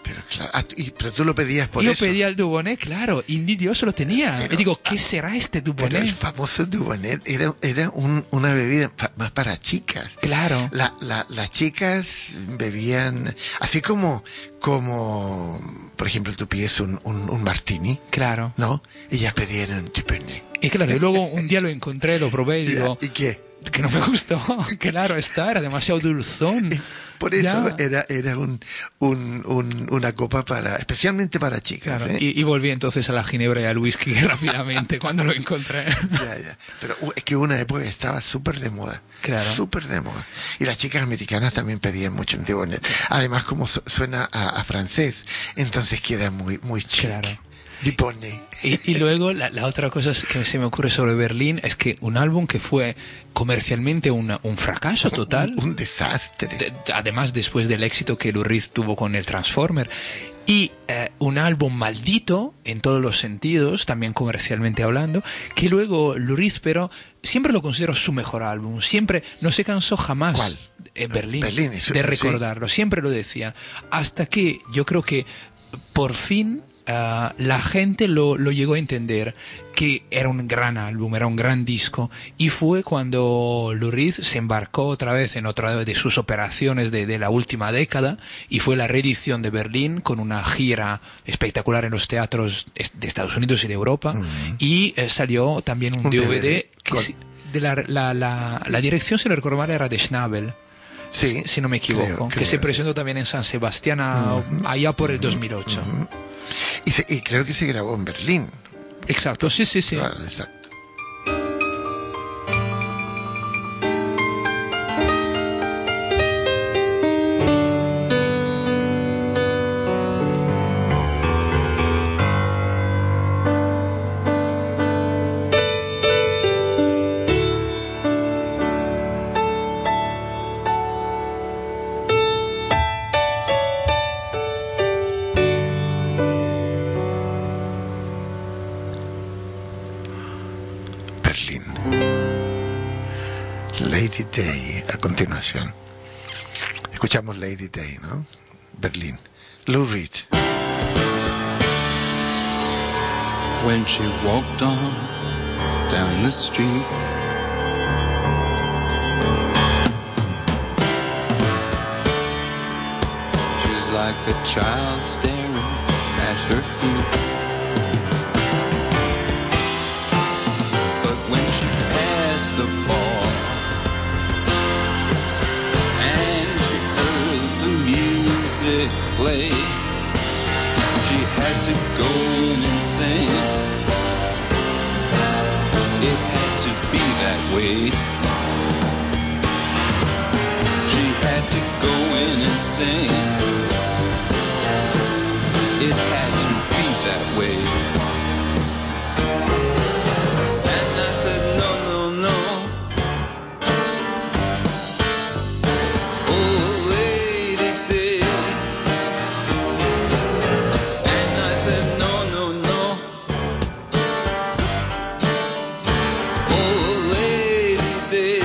Pero claro, pero tú lo pedías por
Yo
eso.
pedía el Dubonnet, claro, Dios lo tenía.
Pero,
y digo, ¿qué será este
Pero
Dubonnet?
el famoso Dubonnet era una bebida más para chicas.
Claro.
Las chicas bebían, así como por ejemplo, tú pides un martini,
Claro.
¿no? Ellas pedían un Dubonnet.
Y claro, y luego un día lo encontré, lo probé y digo,
¿Y qué?
que no me gustó. Claro, era demasiado dulzón.
Por eso
Ya.
era una copa especialmente para chicas.
Claro,
¿eh?
y volví entonces a la ginebra y al whisky rápidamente cuando lo encontré.
Ya. Pero es que hubo una época que estaba súper de moda.
Claro.
Súper de moda. Y las chicas americanas también pedían mucho en Dubonnet. Además, como suena a francés, entonces queda muy, muy chic.
Claro.
Dubonnet.
Y luego la otra cosa que se me ocurre sobre Berlín es que un álbum que fue comercialmente un fracaso total.
Un desastre.
Además, después del éxito que Lou Reed tuvo con el Transformer. Y un álbum maldito en todos los sentidos, también comercialmente hablando, que luego Lou Reed, pero siempre lo considero su mejor álbum. Siempre, no se cansó jamás.
¿Cuál?
Berlín,
Berlín,
de recordarlo. Sí. Siempre lo decía. Hasta que yo creo que por fin la gente lo llegó a entender, que era un gran álbum, era un gran disco, y fue cuando Lou Reed se embarcó otra vez en otra de sus operaciones de la última década, y fue la reedición de Berlín con una gira espectacular en los teatros de Estados Unidos y de Europa, y salió también un DVD que de la dirección, si lo recuerdo mal, era de Schnabel.
Sí,
si no me equivoco, que se presentó también en San Sebastián allá por el 2008.
Y creo que se grabó en Berlín.
Exacto, sí.
Claro, exacto. Lady Day, a continuación. Escuchamos Lady Day, ¿no? Berlín. Lou Reed.
When she walked on down the street, she's like a child staring at her feet. But when she passed the bar and she heard the music play, she had to go insane. It had to be that way. She had to go insane. It had to be that way. And I said, no, no, no. Oh, Lady Day. And I said, no, no, no. Oh, Lady Day.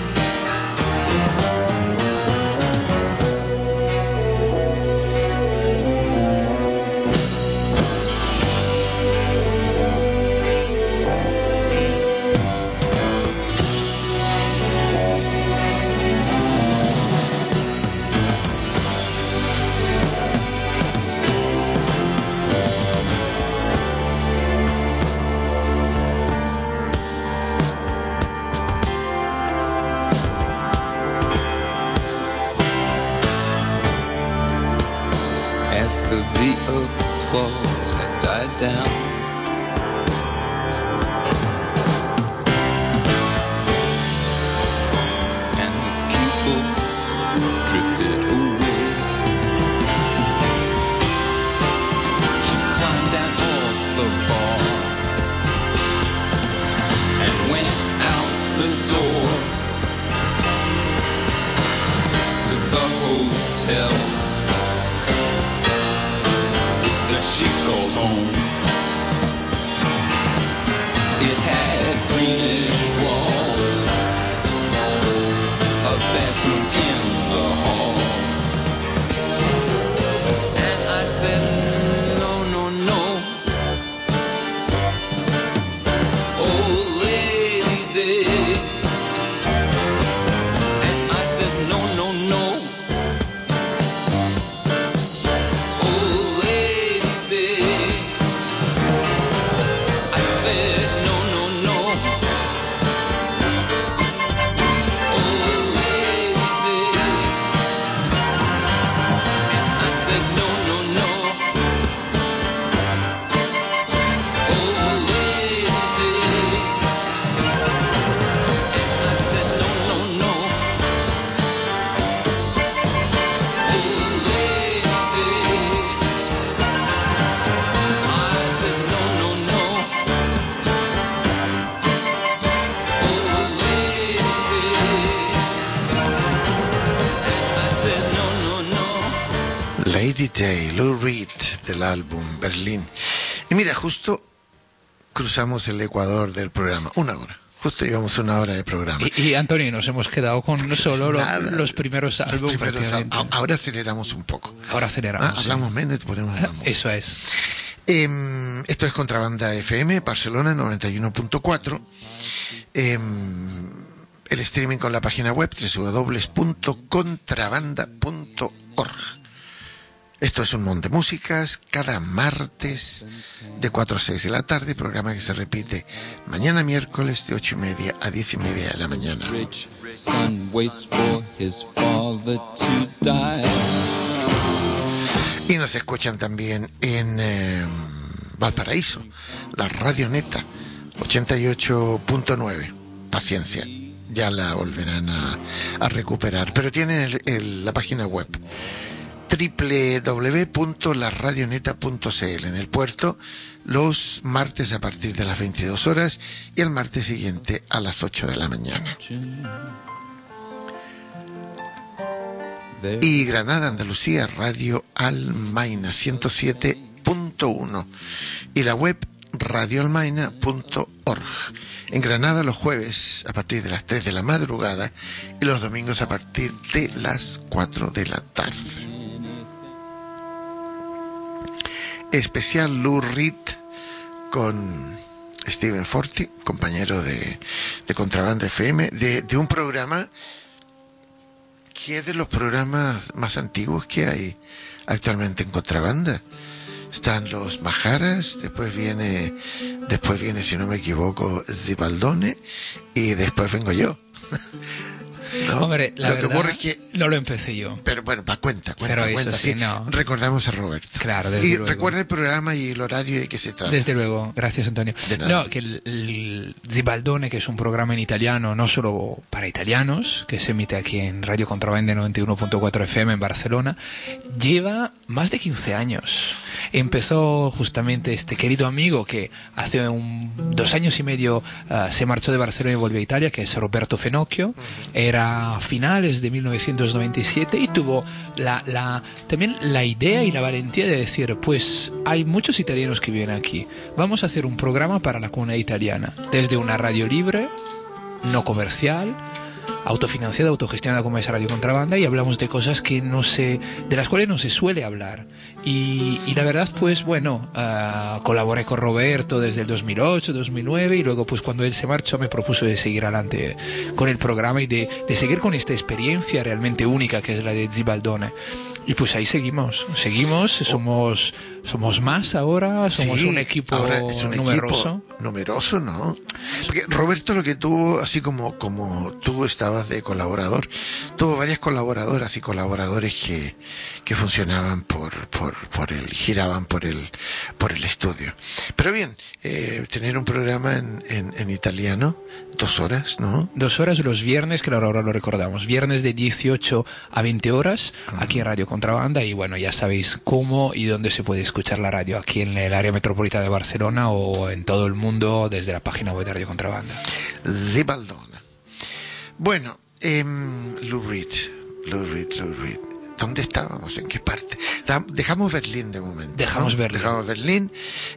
After the applause had died down, and the people drifted away, she climbed down off the bar and went out the door to the hotel that she called home. It had greenish walls, a bathroom in the hall, and I
Lady Day, Lou Reed, del álbum Berlín. Y mira, justo cruzamos el ecuador del programa, 1 hora. Justo llevamos 1 hora de programa.
Y Antonio, nos hemos quedado con solo los primeros álbumes.
Ahora aceleramos un poco.
Ahora aceleramos.
Hablamos menos y ponemos la música.
Eso es.
Esto es Contrabanda FM, Barcelona 91.4. El streaming con la página web www.contrabanda.org. Esto es un montón de músicas, cada martes de 4 a 6 de la tarde, programa que se repite mañana miércoles de 8:30 a 10:30 de la mañana.
Rich son waits for his father to die.
Y nos escuchan también en Valparaíso, la Radio Neta 88.9. Paciencia, ya la volverán a recuperar, pero tienen la página web www.laradioneta.cl en el puerto los martes a partir de las 22 horas y el martes siguiente a las 8 de la mañana. Y Granada, Andalucía, Radio Almaina 107.1 y la web radioalmaina.org. En Granada los jueves a partir de las 3 de la madrugada y los domingos a partir de las 4 de la tarde. Especial Lou Reed con Steven Forti, compañero de Contrabanda FM, de un programa que es de los programas más antiguos que hay actualmente en Contrabanda. Están los Majaras, después viene, si no me equivoco, Zibaldone, y después vengo yo. ¿No?
Hombre, la
lo
verdad,
que ocurre es que
no lo empecé yo.
Pero bueno, cuenta.
Pero eso sí,
sí.
no.
Recordamos a Roberto.
Claro, desde
y
luego.
recuerda el programa y el horario de qué se trata.
Desde luego, gracias Antonio. No, que el Zibaldone, que es un programa en italiano, no solo para italianos, que se emite aquí en Radio Contrabanda 91.4 FM en Barcelona, lleva más de 15 años. Empezó justamente este querido amigo que hace 2 años y medio se marchó de Barcelona y volvió a Italia, que es Roberto Fenocchio. Era a finales de 1997 y tuvo también la idea y la valentía de decir, pues hay muchos italianos que viven aquí, vamos a hacer un programa para la comunidad italiana, desde una radio libre, no comercial, autofinanciada, autogestionada como es Radio Contrabanda, y hablamos de cosas de las cuales no se suele hablar. Y la verdad, pues bueno, colaboré con Roberto desde el 2008, 2009, y luego pues cuando él se marchó me propuso de seguir adelante con el programa y de seguir con esta experiencia realmente única que es la de Zibaldone. Y pues ahí seguimos, somos más ahora, somos un equipo
numeroso, ¿no? Porque Roberto lo que tuvo, así como tú estabas de colaborador, tuvo varias colaboradoras y colaboradores que funcionaban por giraban por el estudio. Pero bien, tener un programa en italiano, 2 horas, ¿no?
2 horas los viernes, claro, ahora lo recordamos, viernes de 18 a 20 horas, aquí en Radio Contrabanda, y bueno, ya sabéis cómo y dónde se puede escuchar la radio, aquí en el área metropolitana de Barcelona o en todo el mundo desde la página web de Radio Contrabanda.
Zibaldone. Bueno, Lou Reed. ¿Dónde estábamos? ¿En qué parte? Dejamos Berlín de momento.
Dejamos
Berlín.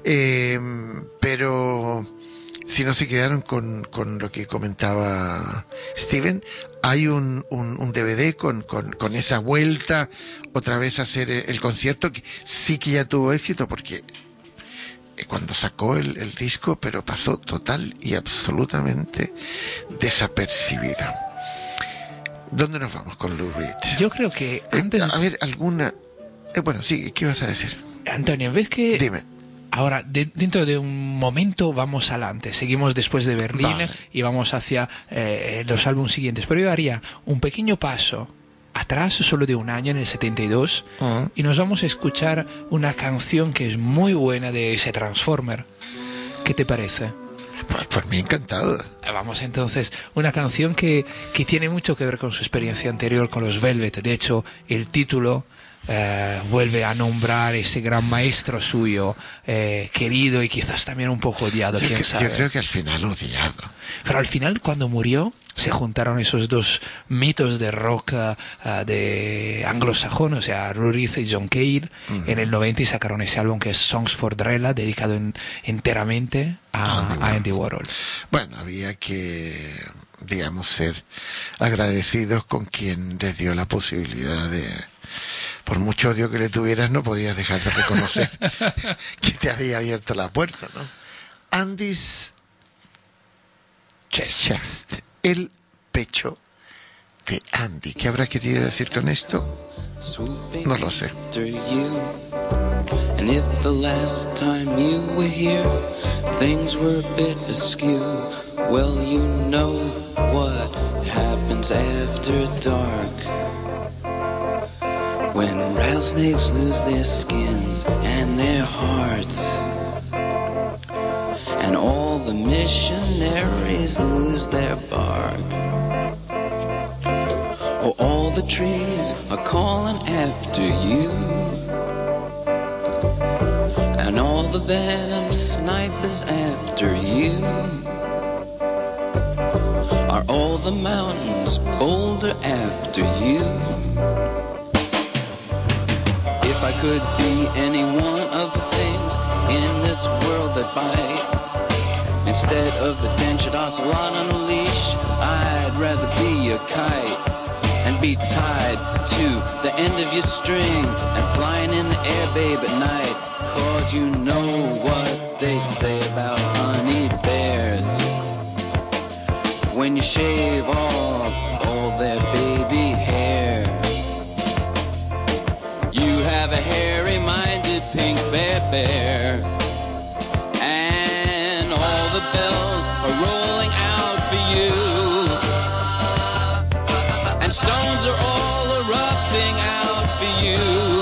Pero si no se quedaron con lo que comentaba Steven, hay un DVD con esa vuelta otra vez a hacer el concierto, que sí que ya tuvo éxito porque cuando sacó el disco, pero pasó total y absolutamente desapercibido. ¿Dónde nos vamos con Lou Reed?
Yo creo que antes...
A ver, alguna... bueno, sí, ¿qué vas a decir?
Antonio, ¿ves que...
Dime.
Ahora, dentro de un momento vamos adelante, seguimos después de Berlín, vale, y vamos hacia los álbumes siguientes, pero yo haría un pequeño paso atrás, solo de un año, en el 72, y nos vamos a escuchar una canción que es muy buena de ese Transformer. ¿Qué te parece?
Por mí encantado.
Vamos entonces, una canción que tiene mucho que ver con su experiencia anterior con los Velvet. De hecho, el título vuelve a nombrar ese gran maestro suyo, querido y quizás también un poco odiado, quién sabe.
Yo creo que al final odiado.
Pero al final, cuando murió, se juntaron esos dos mitos de rock de anglosajón, o sea, Ruth y John Cale, en el 90, y sacaron ese álbum que es Songs for Drella, dedicado enteramente a Andy Warhol.
Bueno, había que, digamos, ser agradecidos con quien les dio la posibilidad de... Por mucho odio que le tuvieras, no podías dejar de reconocer que te había abierto la puerta, ¿no? Andy's Chest, el pecho de Andy. ¿Qué habrá querido decir con esto? No lo sé.
And if the last time you were here things were a bit askew, well, you know what happens after dark. When rattlesnakes lose their skins and their hearts, and all the missionaries lose their bark. Oh, all the trees are calling after you, and all the venom snipers after you. Are all the mountains bolder after you? If I could be any one of the things in this world that bite, instead of the dentured ocelot on a leash, I'd rather be a kite and be tied to the end of your string and flying in the air, babe, at night. 'Cause you know what they say about honey bears. When you shave off all their baby hair, you have a hairy-minded pink bear, and all the bells are rolling out for you, and stones are all erupting out for you,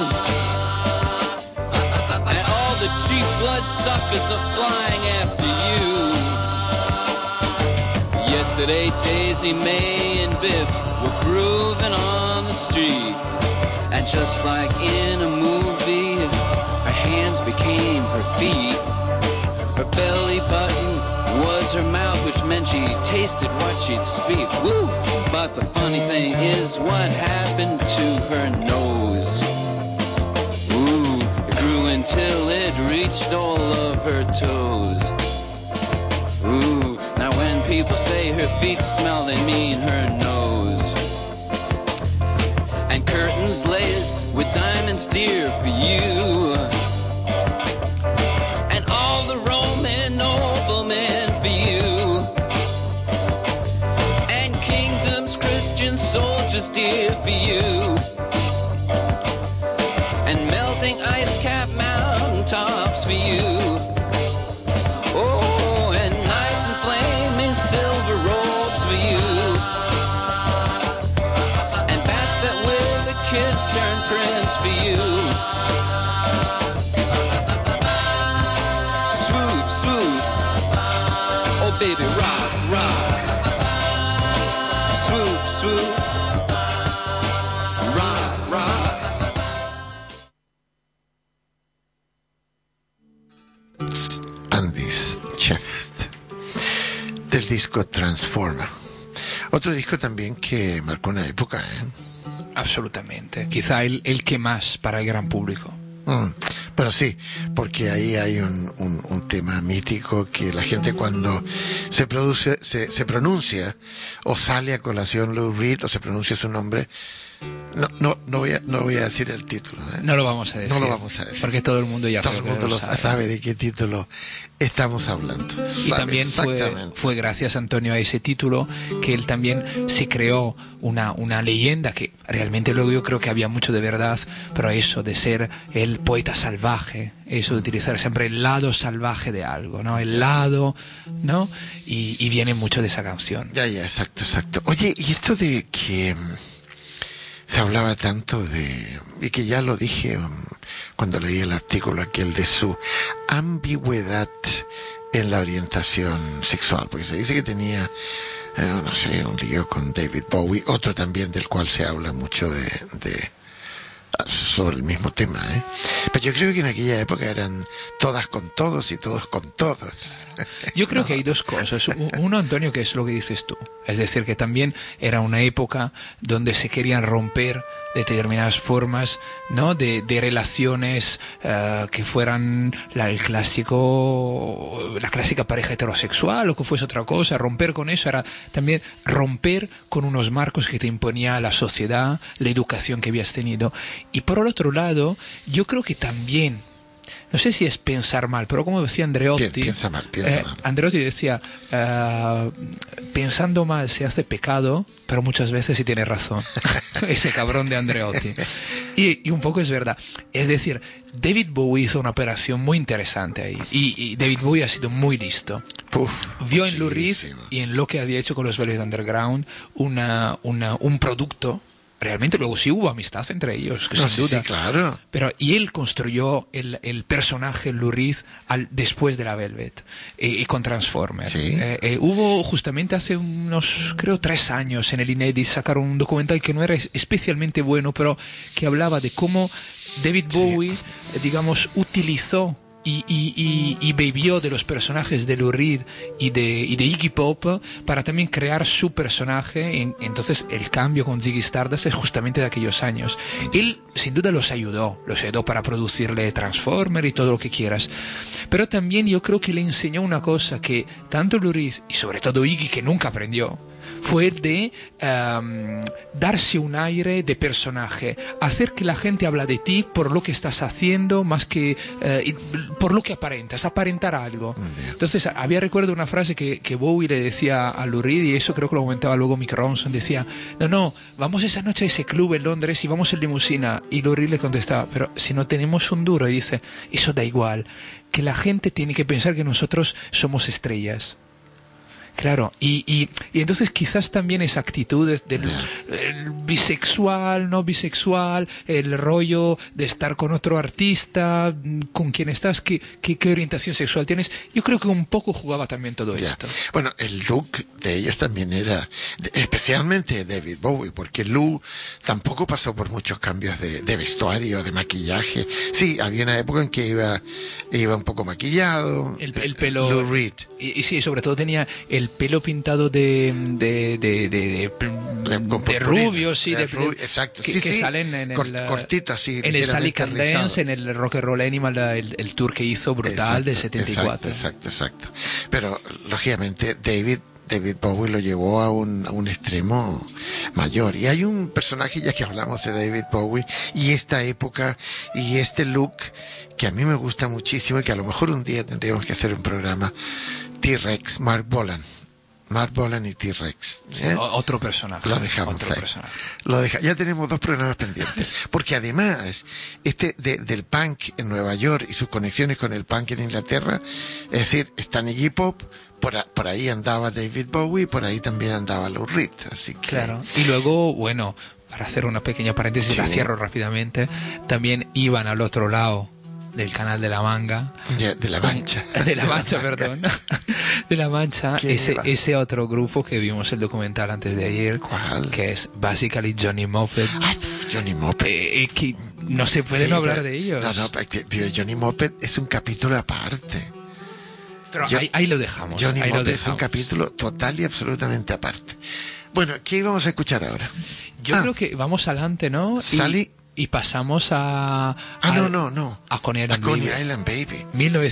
and all the cheap bloodsuckers are flying after you. Yesterday, Daisy May and Biff were grooving on the street, and just like in a movie, her hands became her feet. Her belly button was her mouth, which meant she tasted what she'd speak. Woo! But the funny thing is, what happened to her nose? Ooh, it grew until it reached all of her toes. Ooh, now when people say her feet smell, they mean her nose. And curtains laced with diamonds dear for you, and all the Roman noblemen for you, and kingdoms, Christian soldiers dear for you, and melting ice cap mountain tops for you. Oh, and knights in flaming silver robes for you, and bats that with a kiss turn prince for you. Swoop, swoop, oh baby, rock, rock. Swoop, swoop, rock, rock.
Andy's Chest, del disco Transformer. Otro disco también que marcó una época, ¿eh?
Absolutamente. Quizá el que más para el gran público.
Pero sí, porque ahí hay un tema mítico que la gente cuando se pronuncia o sale a colación Lou Reed o se pronuncia su nombre, no voy a decir el título, ¿eh?
No lo vamos a decir.
No lo vamos a decir.
Porque todo el mundo ya
todo el mundo sabe de qué título estamos hablando.
Y también fue gracias, Antonio, a ese título que él también se creó una leyenda que realmente luego yo creo que había mucho de verdad, pero eso de ser el poeta salvaje, eso de utilizar siempre el lado salvaje de algo, ¿no? El lado, ¿no? Y viene mucho de esa canción.
Ya, exacto. Oye, y esto de que se hablaba tanto de, y que ya lo dije cuando leí el artículo aquel, de su ambigüedad en la orientación sexual, porque se dice que tenía, no sé, un lío con David Bowie, otro también del cual se habla mucho de sobre el mismo tema, ¿eh? Pero yo creo que en aquella época eran todas con todos y todos con todos.
Yo creo que hay dos cosas. Uno, Antonio, que es lo que dices tú. Es decir, que también era una época donde se querían romper determinadas formas, ¿no?, de relaciones que fueran la clásica pareja heterosexual o que fuese otra cosa. Romper con eso era también romper con unos marcos que te imponía la sociedad, la educación que habías tenido. Y por el otro lado, yo creo que también, no sé si es pensar mal, pero como decía Andreotti,
piensa mal.
Andreotti decía, pensando mal se hace pecado, pero muchas veces sí tiene razón. Ese cabrón de Andreotti. Y un poco es verdad. Es decir, David Bowie hizo una operación muy interesante ahí. Y David Bowie ha sido muy listo. Vio en Lou Reed y en lo que había hecho con los Velvet Underground un producto. Realmente luego sí hubo amistad entre ellos, sin duda.
Sí, claro.
Pero, y él construyó el personaje Lou Reed después de la Velvet y con Transformers.
Sí.
Hubo justamente hace unos, creo, 3 años en el Inédit sacaron un documental que no era especialmente bueno, pero que hablaba de cómo David Bowie, digamos, utilizó y bebió de los personajes de Lou Reed y de Iggy Pop para también crear su personaje. Entonces el cambio con Ziggy Stardust es justamente de aquellos años. Él sin duda los ayudó para producirle Transformer y todo lo que quieras, pero también yo creo que le enseñó una cosa que tanto Lou Reed y sobre todo Iggy, que nunca aprendió, fue de darse un aire de personaje, hacer que la gente habla de ti por lo que estás haciendo más que por lo que aparentar algo. Entonces recuerdo una frase que Bowie le decía a Lou Reed, y eso creo que lo comentaba luego Mick Ronson, decía, no, vamos esa noche a ese club en Londres y vamos en limusina, y Lou Reed le contestaba, pero si no tenemos un duro, y dice, eso da igual, que la gente tiene que pensar que nosotros somos estrellas. Claro, y entonces quizás también esa actitud del el bisexual, no bisexual, el rollo de estar con otro artista, con quien estás, qué orientación sexual tienes, yo creo que un poco jugaba también todo esto.
Bueno, el look de ellos también era, especialmente David Bowie, porque Lou tampoco pasó por muchos cambios de vestuario, de maquillaje. Sí, había una época en que iba un poco maquillado.
El pelo.
Lou Reed.
Y sí, sobre todo tenía el pelo pintado de rubio, sí,
exacto,
que salen en
cortito, así,
en el Sally Can Dance, en el Rock and Roll Animal, el tour que hizo brutal, del 74.
Exacto. Pero lógicamente David Bowie lo llevó a un extremo mayor. Y hay un personaje, ya que hablamos de David Bowie y esta época y este look, que a mí me gusta muchísimo y que a lo mejor un día tendríamos que hacer un programa. T-Rex, Mark Bolan y T-Rex.
Otro personaje.
Lo dejamos ya tenemos 2 programas pendientes. Porque además, del punk en Nueva York y sus conexiones con el punk en Inglaterra, es decir, está Iggy Pop, por ahí andaba David Bowie, por ahí también andaba Lou Reed. Así que...
Claro. Y luego, bueno, para hacer una pequeña paréntesis, la cierro rápidamente, también iban al otro lado del Canal de la Manga.
De la Mancha.
De la Mancha, perdón. De la Mancha, ese otro grupo que vimos el documental antes de ayer.
¿Cuál?
Que es Basically Johnny Moped.
Johnny Moped.
Que no se puede no hablar de ellos.
No, pero Johnny Moped es un capítulo aparte.
Pero ahí lo dejamos.
Johnny Moped es un capítulo total y absolutamente aparte. Bueno, ¿qué vamos a escuchar ahora?
Yo creo que vamos adelante, ¿no?
Sally.
Y pasamos a Coney
Island Baby.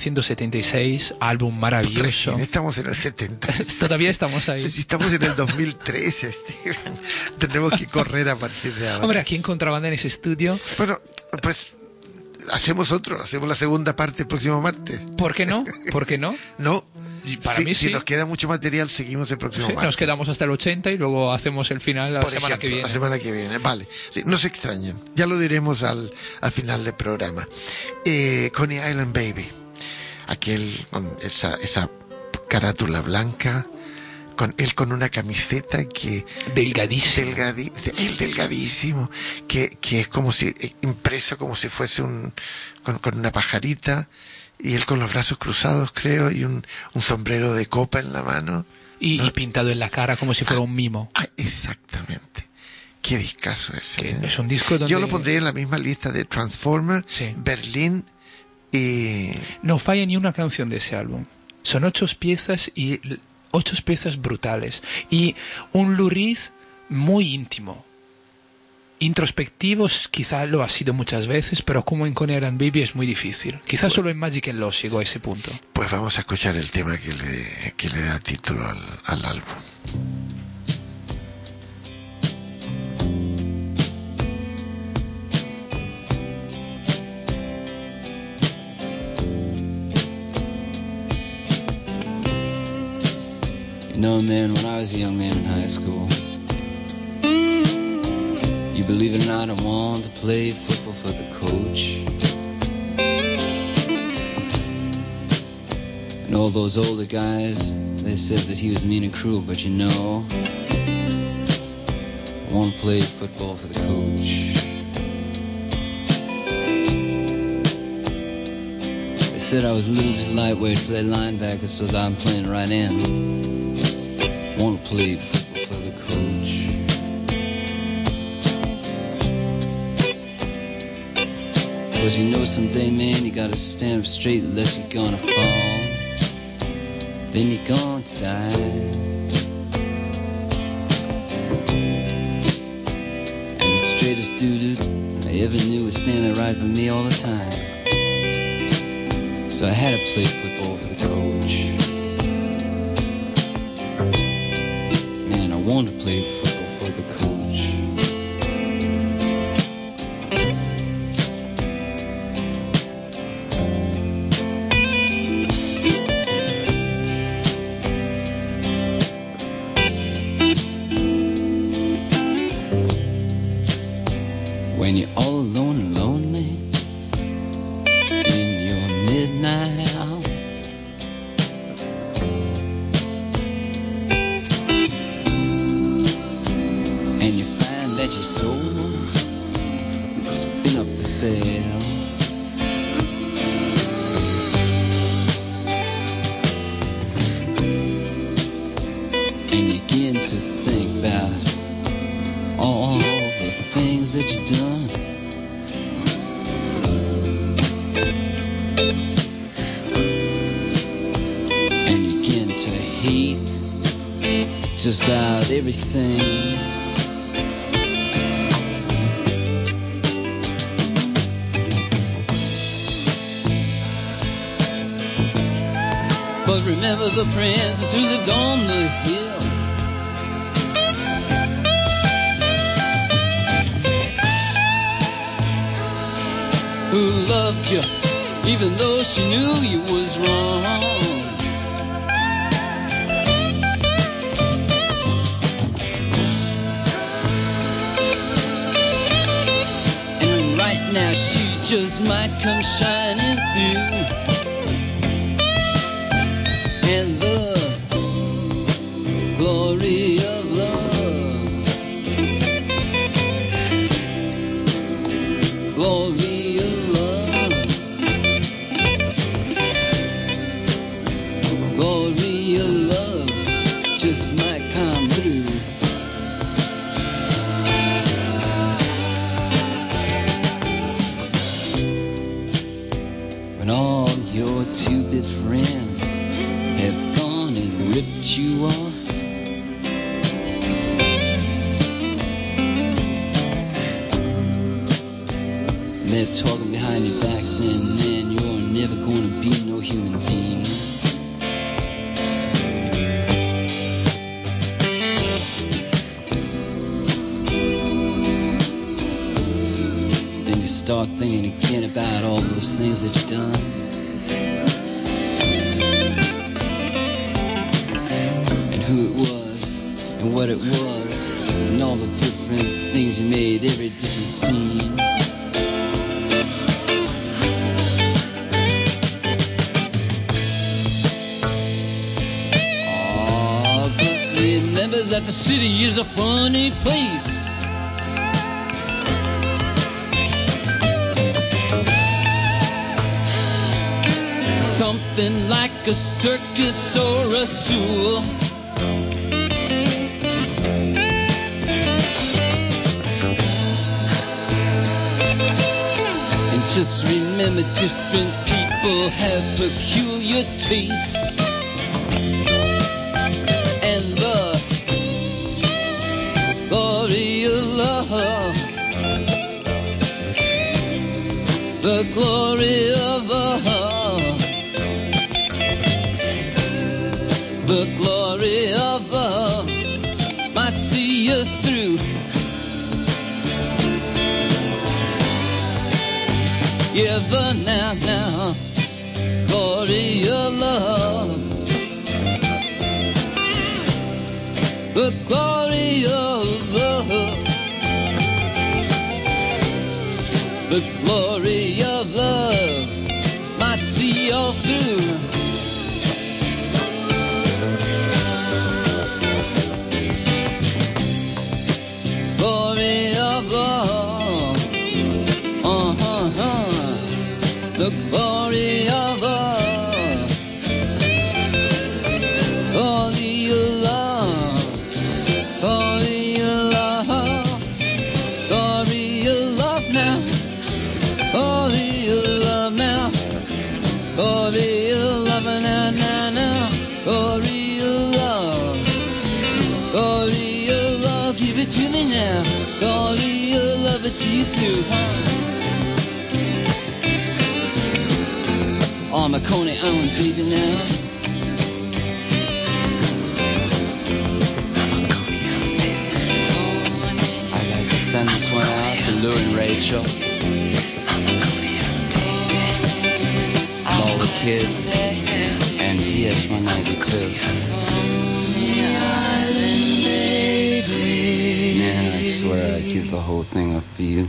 1976, álbum maravilloso.
Recién estamos en el 70.
Todavía estamos ahí.
Si estamos en el 2003, Steven. Tendremos que correr a partir de ahora.
Hombre, aquí en Contrabanda en ese estudio.
Bueno, pues hacemos la segunda parte el próximo martes.
¿Por qué no?
No.
Y para mí sí.
Si nos queda mucho material, seguimos el próximo martes.
Nos quedamos hasta el 80 y luego hacemos el final la semana que viene.
La semana que viene, vale. Sí, no se extrañen. Ya lo diremos al final del programa. Coney Island Baby. Aquel con esa carátula blanca. Con una camiseta que...
Delgadísimo.
Delgadísimo. Que es como si... impreso como si fuese con una pajarita. Y él con los brazos cruzados, creo, y un sombrero de copa en la mano.
Y pintado en la cara como si fuera un mimo.
Exactamente. Qué discazo ese.
Es un disco donde...
Yo lo pondría en la misma lista de Transformer,
Sí.
Berlín y...
No falla ni una canción de ese álbum. Son 8 piezas y 8 piezas brutales. Y un Lou Reed muy íntimo. Introspectivos quizá lo ha sido muchas veces, pero como en Coney Island Baby es muy difícil. Quizás solo en Magic and Lost llegó a ese punto.
Pues vamos a escuchar el tema que le da título al álbum.
You know, man, when I was a young man in high school, you believe it or not, I wanted to play football for the coach. And all those older guys, they said that he was mean and cruel, but you know, I want to play football for the coach. They said I was a little too lightweight to play linebacker, so I'm playing right end. Want to play football for the coach. Cause you know someday, man, you gotta stand up straight unless you're gonna fall. Then you're going to die. And the straightest dude I ever knew was standing right by me all the time. So I had to play football for the coach. Man, I wanted to play football for the coach. When you're all alone and lonely in your midnight hour, and you find that your soul has been up for sale, and you begin to think about all the things that you've done. And you begin to hate just about everything. But remember the princess who lived on the hill, who loved you even though she knew you was wrong. And right now she just might come shining through, and the glory of love, glory of love, glory of love just might come through. When all your two-bit friends have gone and ripped you off, they're talking behind your back saying, man, you're never gonna be no human being. Then you start thinking again about all those things that you've done. And who it was, and what it was, and all the different things you made, every different scene. Remember that the city is a funny place. Something like a circus or a sewer. Just remember, different people have peculiar tastes. And the glory of love, the glory of love, the glory of love might see you through. Yeah, but now, glory of love, the glory of love, the glory of love might see you through. Glory of love, the glory of love, glory of love, glory of love, glory of love now, glory of love now, glory of love now, now, glory of love, glory of love, give it to me now, glory of love, I see you through, on my Coney Island, baby, now. I'd like to send this one out to Lou and Rachel, all the kids, and PS 192. Man, I swear I'd give the whole thing up for you.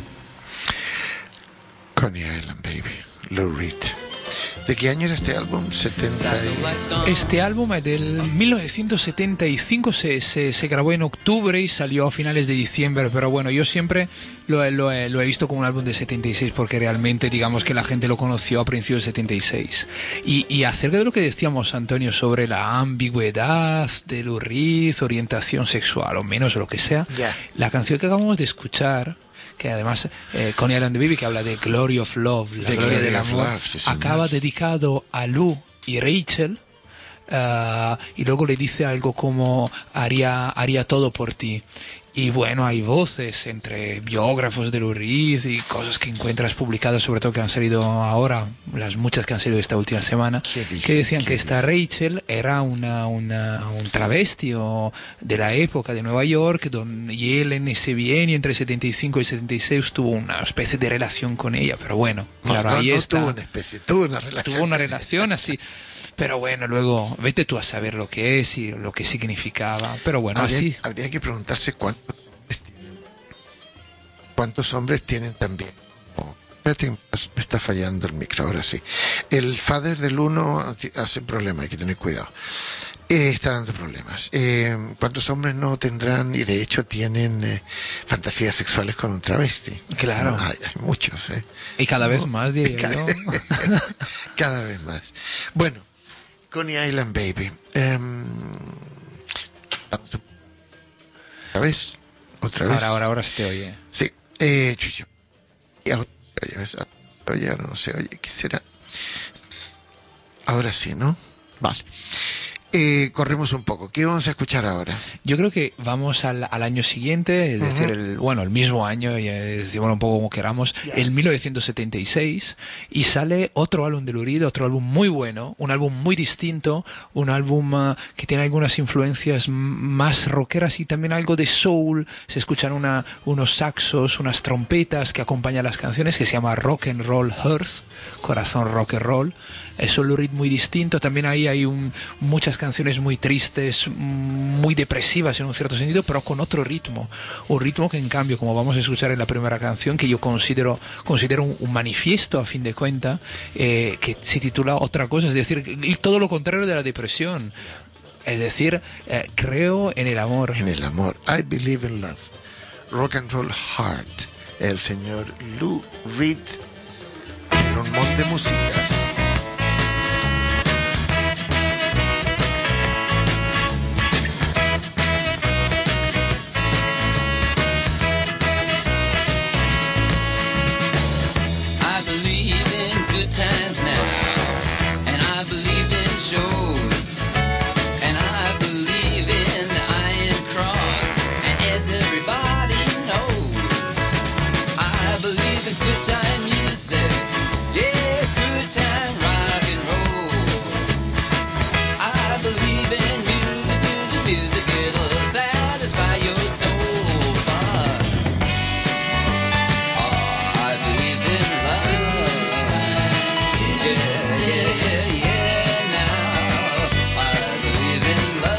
Coney Island Baby, Lou Reed. ¿De qué año era este álbum? 70 y...
Este álbum es del 1975, se grabó en octubre y salió a finales de diciembre, pero bueno, yo siempre lo he visto como un álbum de 76 porque realmente digamos que la gente lo conoció a principios de 76. Y acerca de lo que decíamos, Antonio, sobre la ambigüedad de Lou Reed, orientación sexual o menos o lo que sea, la canción que acabamos de escuchar, que además Coney Island Baby, que habla de Glory of Love, la gloria del amor,
sí,
acaba dedicado a Lou y Rachel, y luego le dice algo como haría todo por ti. Y bueno, hay voces entre biógrafos de Lou Reed y cosas que encuentras publicadas, sobre todo que han salido ahora, las muchas que han salido esta última semana, que decían que esta Rachel era un travesti de la época de Nueva York, y él en ese bienio entre 75 y 76 tuvo una especie de relación con ella, pero bueno, claro, ahí está.
Tuvo una relación.
Tuvo una relación así. Pero bueno, luego vete tú a saber lo que es y lo que significaba. Pero bueno, así.
Habría que preguntarse cuántos hombres tienen también. Espérate, me está fallando el micro, ahora sí. El father del uno hace problema, hay que tener cuidado. Está dando problemas. ¿Cuántos hombres no tendrán y de hecho tienen fantasías sexuales con un travesti?
Claro.
No, hay muchos.
Y cada vez más, diría yo.
Cada vez más. Bueno, Coney Island Baby. ¿Otra vez?
Ahora se te oye.
Sí. Oye, ahora no se oye. ¿Qué será? Ahora sí, ¿no? Vale. Corremos un poco. ¿Qué vamos a escuchar ahora?
Yo creo que vamos al año siguiente, es decir, el mismo año, y decimos un poco como queramos, el 1976, y sale otro álbum de Lou Reed, otro álbum muy bueno, un álbum muy distinto, un álbum que tiene algunas influencias más rockeras y también algo de soul. Se escuchan unos saxos, unas trompetas que acompañan las canciones, que se llama Rock and Roll Hearth, Corazón Rock and Roll. Es un Lou Reed muy distinto. También ahí hay muchas canciones muy tristes, muy depresivas en un cierto sentido, pero con otro ritmo. Un ritmo que, en cambio, como vamos a escuchar en la primera canción, que yo considero un manifiesto, a fin de cuentas, que se titula Otra cosa, es decir, todo lo contrario de la depresión. Es decir, creo en el amor.
En el amor. I believe in love. Rock and Roll Heart. El señor Lou Reed en un montón de músicas.
I believe the good time music. Yeah, good time rock and roll. I believe in music, music, music. It'll satisfy your soul. But I believe in love. Yeah. Now I believe in love.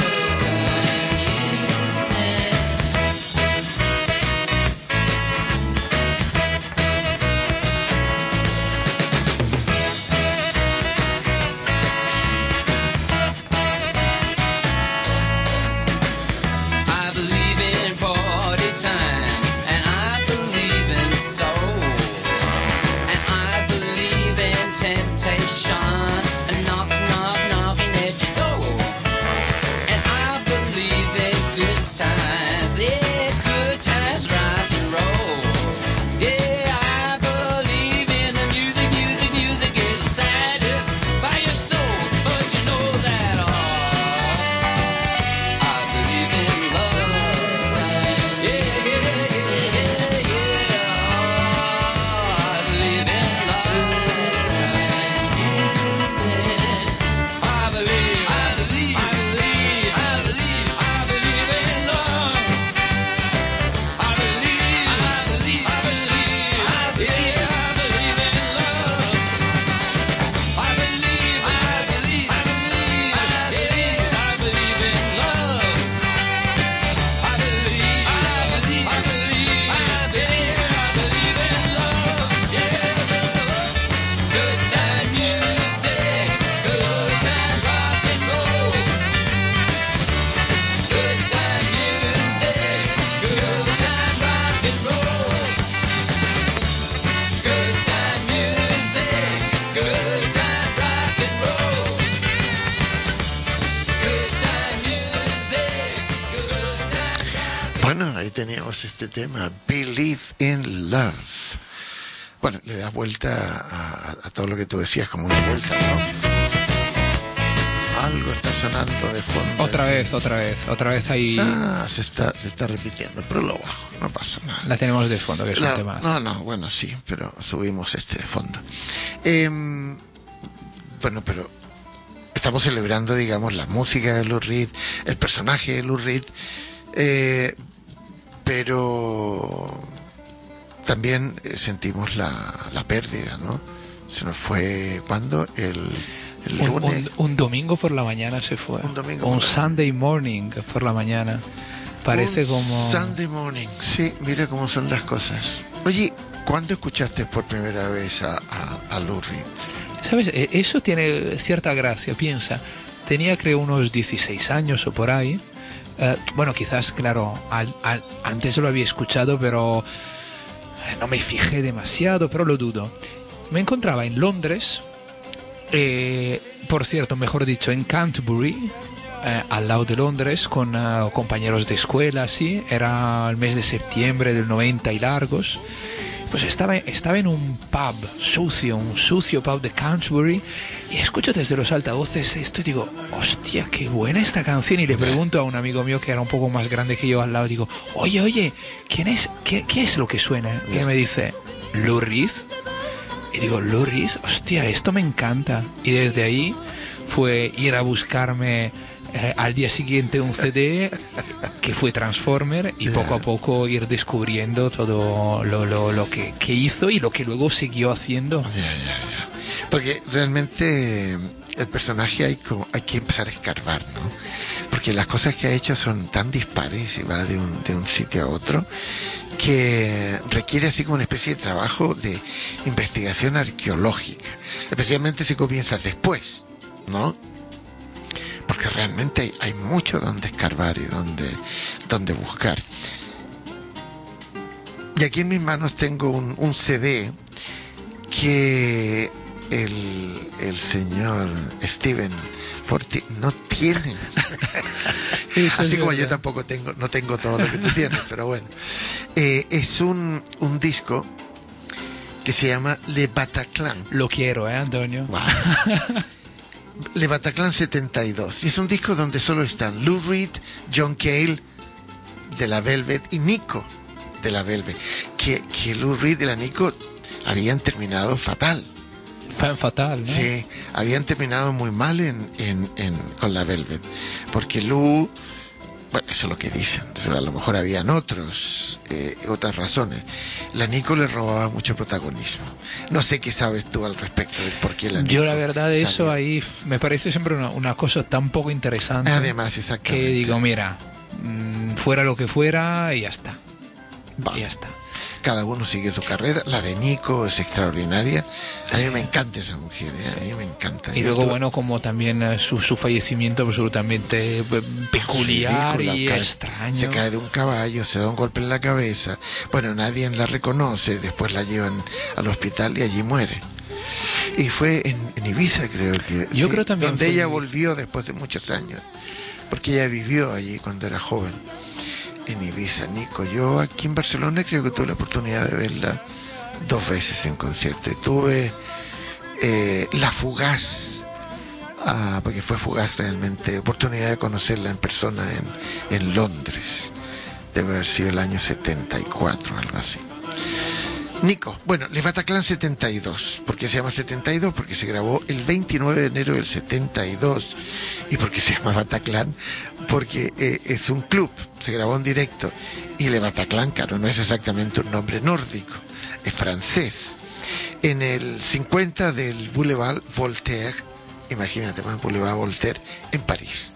I believe in party time, and I believe in soul, and I believe in temptation, and knocking at your door, and I believe in good times, yeah, good times, rock and roll, yeah, I believe in the music, music, music, it'll satisfy your soul, but you know that all. I believe in love time. Yeah. I believe in love time. I believe in love. I believe good time music, good time rock and roll. Good time music, good time rock and roll. Good time music, good time rock and roll. Good time music, good time.
Bueno, ahí teníamos este tema, Believe in Love. Bueno, le das vuelta a todo lo que tú decías, como una vuelta, ¿no? Algo está sonando de fondo.
Otra vez ahí.
Se está repitiendo, pero lo bajo, no pasa nada.
La tenemos de fondo, que es un tema.
No, bueno, sí, pero subimos este de fondo. Bueno, pero estamos celebrando, digamos, la música de Lou Reed, el personaje de Lou Reed, pero también sentimos la pérdida, ¿no? Se nos fue, ¿cuándo? El lunes.
Un domingo por la mañana se fue.
Un
Sunday morning por la mañana. Parece como...
Sunday morning, sí, mira cómo son las cosas. Oye, ¿cuándo escuchaste por primera vez a Lou Reed?
¿Sabes? Eso tiene cierta gracia, piensa. Tenía, creo, unos 16 años o por ahí. Bueno, quizás, claro, antes lo había escuchado, pero no me fijé demasiado, pero lo dudo. Me encontraba en Londres, por cierto, mejor dicho, en Canterbury, al lado de Londres, con compañeros de escuela, sí. Era el mes de septiembre del 90 y largos. Pues estaba en un pub un sucio pub de Canterbury, y escucho desde los altavoces esto y digo, hostia, qué buena esta canción. Y le pregunto a un amigo mío que era un poco más grande que yo al lado, digo, oye, ¿quién es? ¿Qué es lo que suena? Y él me dice, Lou Reed. Y digo, Lou Reed, hostia, esto me encanta. Y desde ahí fue ir a buscarme al día siguiente un CD que fue Transformer, y poco a poco ir descubriendo todo lo que hizo y lo que luego siguió haciendo.
Porque realmente el personaje hay que empezar a escarbar, ¿no? Porque las cosas que ha hecho son tan dispares y va de un sitio a otro, que requiere así como una especie de trabajo de investigación arqueológica, especialmente si comienzas después, ¿no? Porque realmente hay mucho donde escarbar y donde buscar. Y aquí en mis manos tengo un CD que el señor Steven Forti no tiene. Así como yo tampoco no tengo todo lo que tú tienes, pero bueno. Es un disco que se llama Le Bataclan.
Lo quiero, Antonio.
Wow. Le Bataclan 72. Y es un disco donde solo están Lou Reed, John Cale de la Velvet y Nico de la Velvet, que Lou Reed y la Nico habían terminado fatal.
Fatal, ¿no?
Sí, habían terminado muy mal con la Velvet, porque Lou, bueno, eso es lo que dicen, o sea, a lo mejor habían otras razones. La Nico le robaba mucho protagonismo. No sé qué sabes tú al respecto de por qué la Nico.
Yo la verdad de eso
salió.
ahí me parece siempre una cosa tan poco interesante.
Además, exactamente.
Que digo, mira, fuera lo que fuera y ya está.
Va.
Y ya está.
Cada uno sigue su carrera. La de Nico es extraordinaria. A mí me encanta esa mujer, ¿eh? A mí me encanta.
Y luego, bueno, como también su fallecimiento absolutamente peculiar y extraño.
Se cae de un caballo, se da un golpe en la cabeza. Bueno, nadie la reconoce. Después la llevan al hospital y allí muere. Y fue en Ibiza, creo que.
Yo creo también.
Donde ella volvió después de muchos años. Porque ella vivió allí cuando era joven. En Ibiza, Nico. Yo aquí en Barcelona creo que tuve la oportunidad de verla 2 veces en concierto. Y tuve La Fugaz, porque fue fugaz realmente, oportunidad de conocerla en persona en Londres. Debe haber sido el año 74, algo así. Nico, bueno, Le Bataclan 72. ¿Por qué se llama 72? Porque se grabó el 29 de enero del 72. ¿Y por qué se llama Bataclan? Porque es un club, se grabó en directo. Y Le Bataclan, claro, no es exactamente un nombre nórdico, es francés. En el 50 del Boulevard Voltaire, imagínate, Boulevard Voltaire, en París.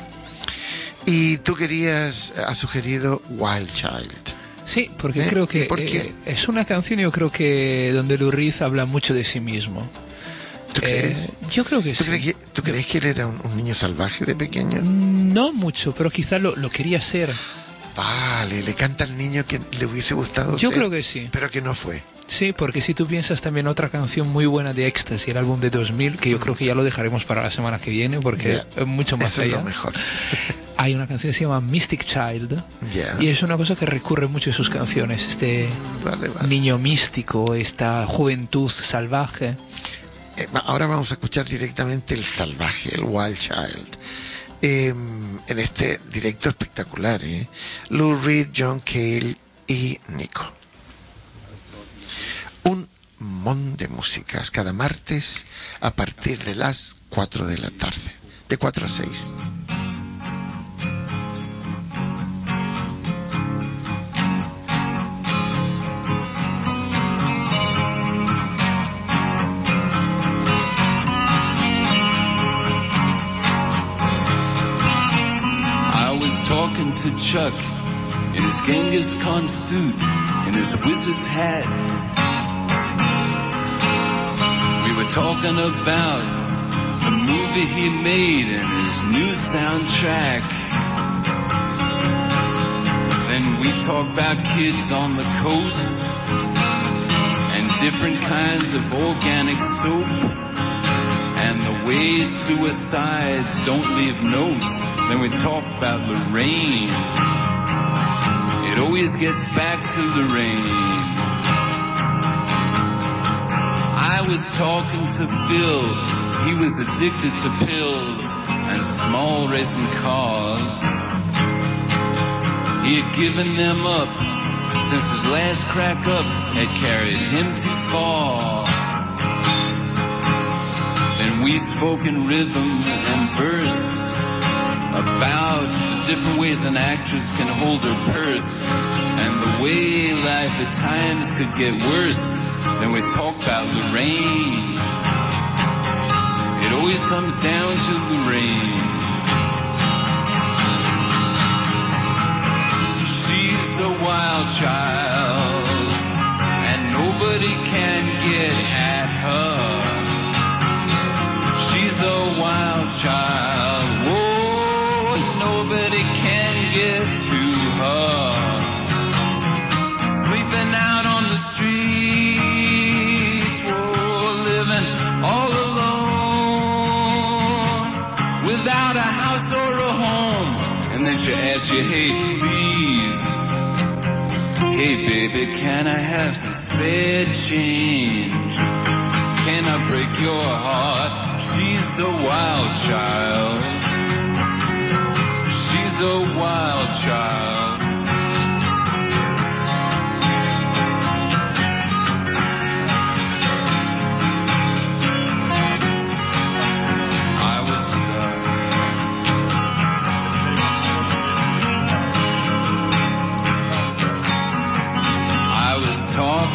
Y tú has sugerido Wild Child.
Sí, porque creo que es una canción, yo creo que donde Lou Reed habla mucho de sí mismo.
¿Tú crees?
Yo creo que sí.
¿Tú crees que él era un niño salvaje de pequeño?
No mucho, pero quizás lo quería ser.
Vale, le canta al niño que le hubiese gustado
Yo
ser,
creo que sí.
pero que no fue.
Sí, porque si tú piensas también otra canción muy buena de Ecstasy, el álbum de 2000, que yo creo que ya lo dejaremos para la semana que viene, porque es mucho más
eso
allá.
Es lo mejor.
Hay una canción que se llama Mystic Child,
Yeah.
y es una cosa que recurre mucho en sus canciones,
Vale.
niño místico, esta juventud salvaje.
Ahora vamos a escuchar directamente el salvaje, el Wild Child. En este directo espectacular, Lou Reed, John Cale y Nico. Un montón de músicas cada martes a partir de las 4 de la tarde, de 4 a 6.
Talking to Chuck in his Genghis Khan suit and his wizard's hat. We were talking about the movie he made and his new soundtrack. Then we talked about kids on the coast and different kinds of organic soap. And the way suicides don't leave notes. Then we talk about Lorraine. It always gets back to Lorraine. I was talking to Phil. He was addicted to pills and small racing cars. He had given them up since his last crack up had carried him too far. We spoke in rhythm and verse about the different ways an actress can hold her purse and the way life at times could get worse. Then we talk about Lorraine. It always comes down to Lorraine. She's a wild child and nobody can get at her. She's a wild child, whoa, nobody can get to her. Sleeping out on the streets, whoa, living all alone, without a house or a home. And then she asks you, hey, please, hey baby, can I have some spare change? Can I break your heart? She's a wild child. She's a wild child.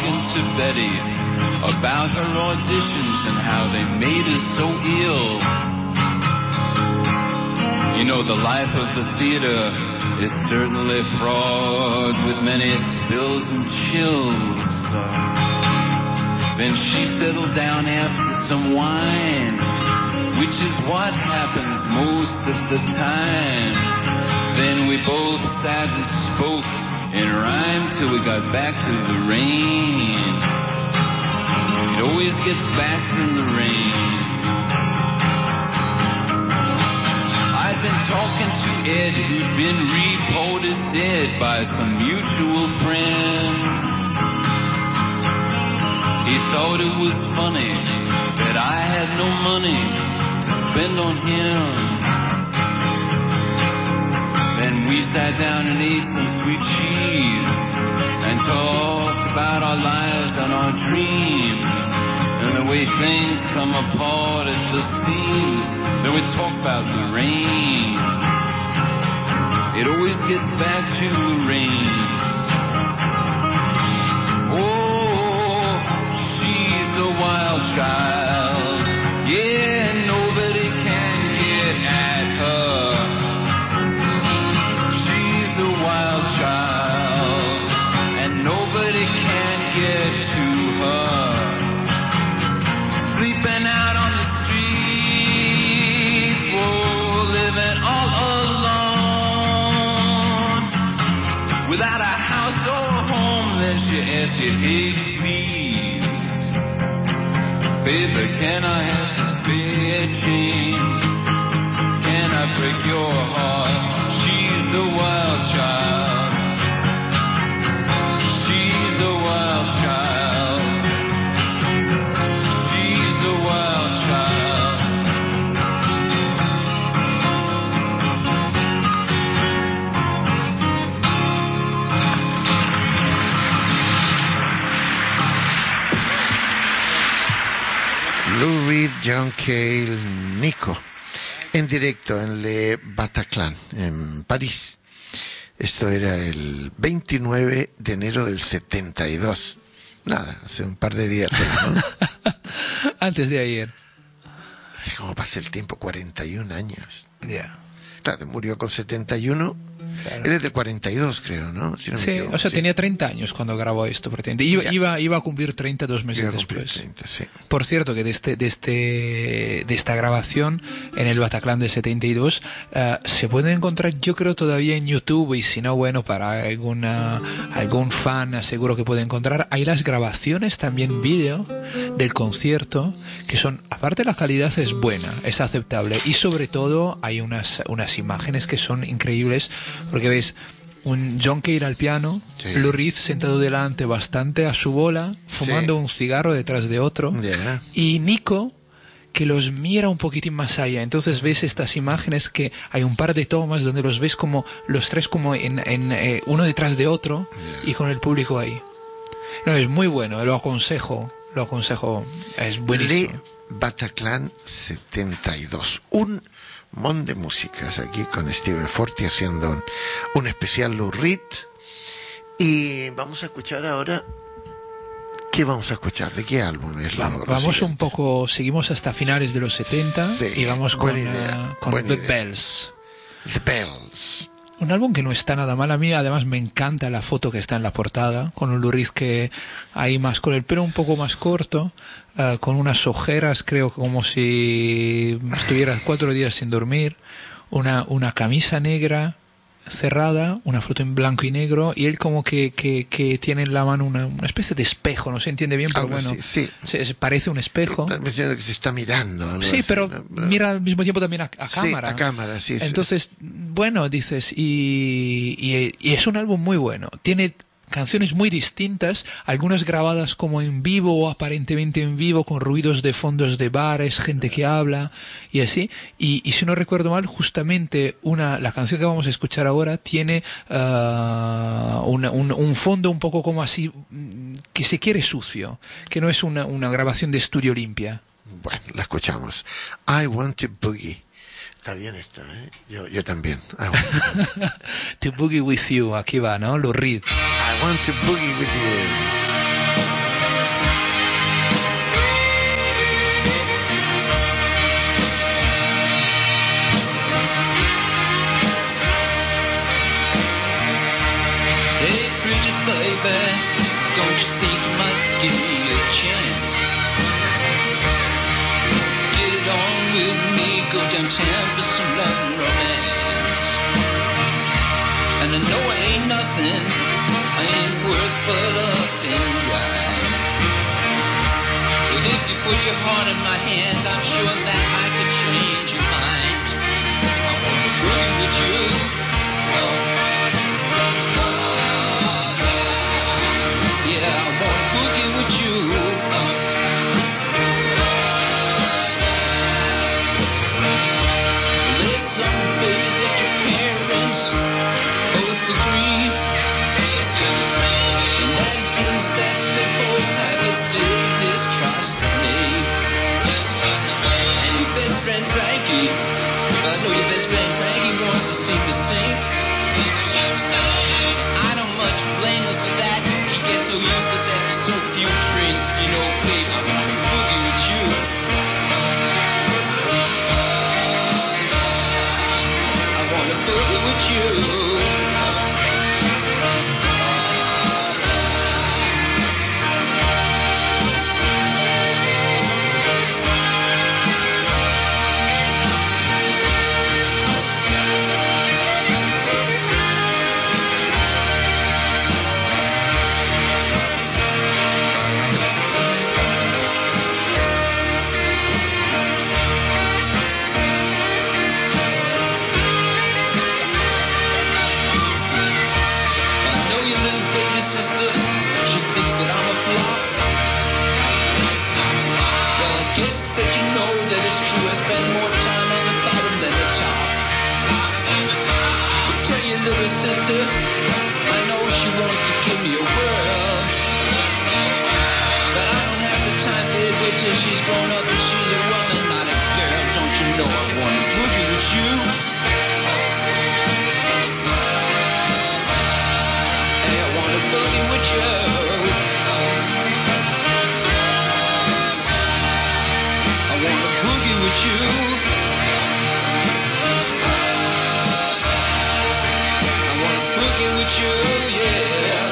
talking to Betty about her auditions and how they made her so ill. You know, the life of the theater is certainly fraught with many spills and chills. Then she settled down after some wine, which is what happens most of the time. Then we both sat and spoke in rhyme till we got back to the rain. It always gets back to the rain. I've been talking to Ed, who'd been reported dead by some mutual friends. He thought it was funny that I had no money to spend on him. Then we sat down and ate some sweet cheese and talked about our lives and our dreams and the way things come apart at the seams. Then we talked about the rain. It always gets back to the rain. Oh, she's a wild child. Yeah, nobody can get at her. She's a wild child, and nobody can get to her. Sleeping out on the streets, whoa, living all alone. Without a house or home, then she asks you, hey, please, baby, can I have some spare change? Can I break your heart? She's a wild child. She's a wild child. She's a wild child.
Lou Reed, John Cale, Nico, en directo en Le Bataclan, en París. Esto era el 29 de enero del 72. Nada, hace un par de días, ¿no?
Antes de ayer.
¿Cómo pasa el tiempo? 41 años.
Ya.
Claro, murió con 71.
Claro.
Él es del 42, creo, ¿no? Si no me
Sí,
equivoco,
o sea,
sí.
tenía 30 años cuando grabó esto, pretende. Iba a cumplir 30 2 meses
Iba a cumplir
después.
30, sí.
Por cierto, que de esta grabación en el Bataclan de 72 se puede encontrar, yo creo, todavía en YouTube, y si no, bueno, para algún fan seguro que puede encontrar. Hay las grabaciones también vídeo del concierto, que son, aparte la calidad es buena, es aceptable, y sobre todo hay unas imágenes que son increíbles, porque ves un John Cale al piano,
Sí.
Lou Reed sentado delante bastante a su bola, fumando
Sí.
un cigarro detrás de otro,
Yeah.
y Nico que los mira un poquitín más allá. Entonces ves estas imágenes que hay un par de tomas donde los ves como los tres como en uno detrás de otro, y con el público ahí. No, es muy bueno, lo aconsejo, es buenísimo.
Le Bataclan 72. Un montón de músicas aquí con Steve Forti haciendo un especial Lou Reed. Y vamos a escuchar ahora. ¿Qué vamos a escuchar? ¿De qué álbum es la
Vamos un poco, seguimos hasta finales de los 70,
Sí,
y vamos con,
buena idea,
con
buena
The
idea.
Bells.
The Bells.
Un álbum que no está nada mal. A mí además me encanta la foto que está en la portada, con un Lou Reed que ahí más con el pelo un poco más corto, con unas ojeras, creo, como si estuviera 4 días sin dormir, una camisa negra cerrada, una foto en blanco y negro, y él como que tiene en la mano una especie de espejo, no se entiende bien, pero
Algo
bueno,
así, sí.
parece un espejo.
Estás diciendo que se está mirando. Algo
Sí,
así,
pero
¿no?
mira al mismo tiempo también a cámara.
Sí, a cámara, sí. sí.
Entonces, bueno, dices, y es un álbum muy bueno. Tiene canciones muy distintas, algunas grabadas como en vivo o aparentemente en vivo, con ruidos de fondos de bares, gente que habla y así. Y si no recuerdo mal, justamente la canción que vamos a escuchar ahora tiene un fondo un poco como así, que se quiere sucio, que no es una grabación de estudio limpia.
Bueno, la escuchamos. I Want to Boogie. Está bien esto, ¿eh? Yo también. I want
To Boogie With You, aquí va, ¿no? Lou Reed.
I want to boogie with you.
and I know I ain't nothing. I ain't worth but a thin line. But if you put your heart in my hands, I'm sure that I can change your mind. I wanna boogie with you. Yeah, I wanna boogie with you. There's something, baby, that your parents both agree. And that is that they both have a deep distrust of me. And your best friend Frankie, I know your best friend Frankie wants to see me sink. I don't much blame her for that. He gets so useless after so few drinks. You know, babe, I wanna boogie with you. I wanna boogie with you. Sister, I know she wants to give me a whirl, but I don't have the time, babe. Wait till she's grown up and she's a woman, not a girl. Don't you know I wanna boogie with you? Hey, I wanna boogie with you. I wanna boogie with you. With you, yeah.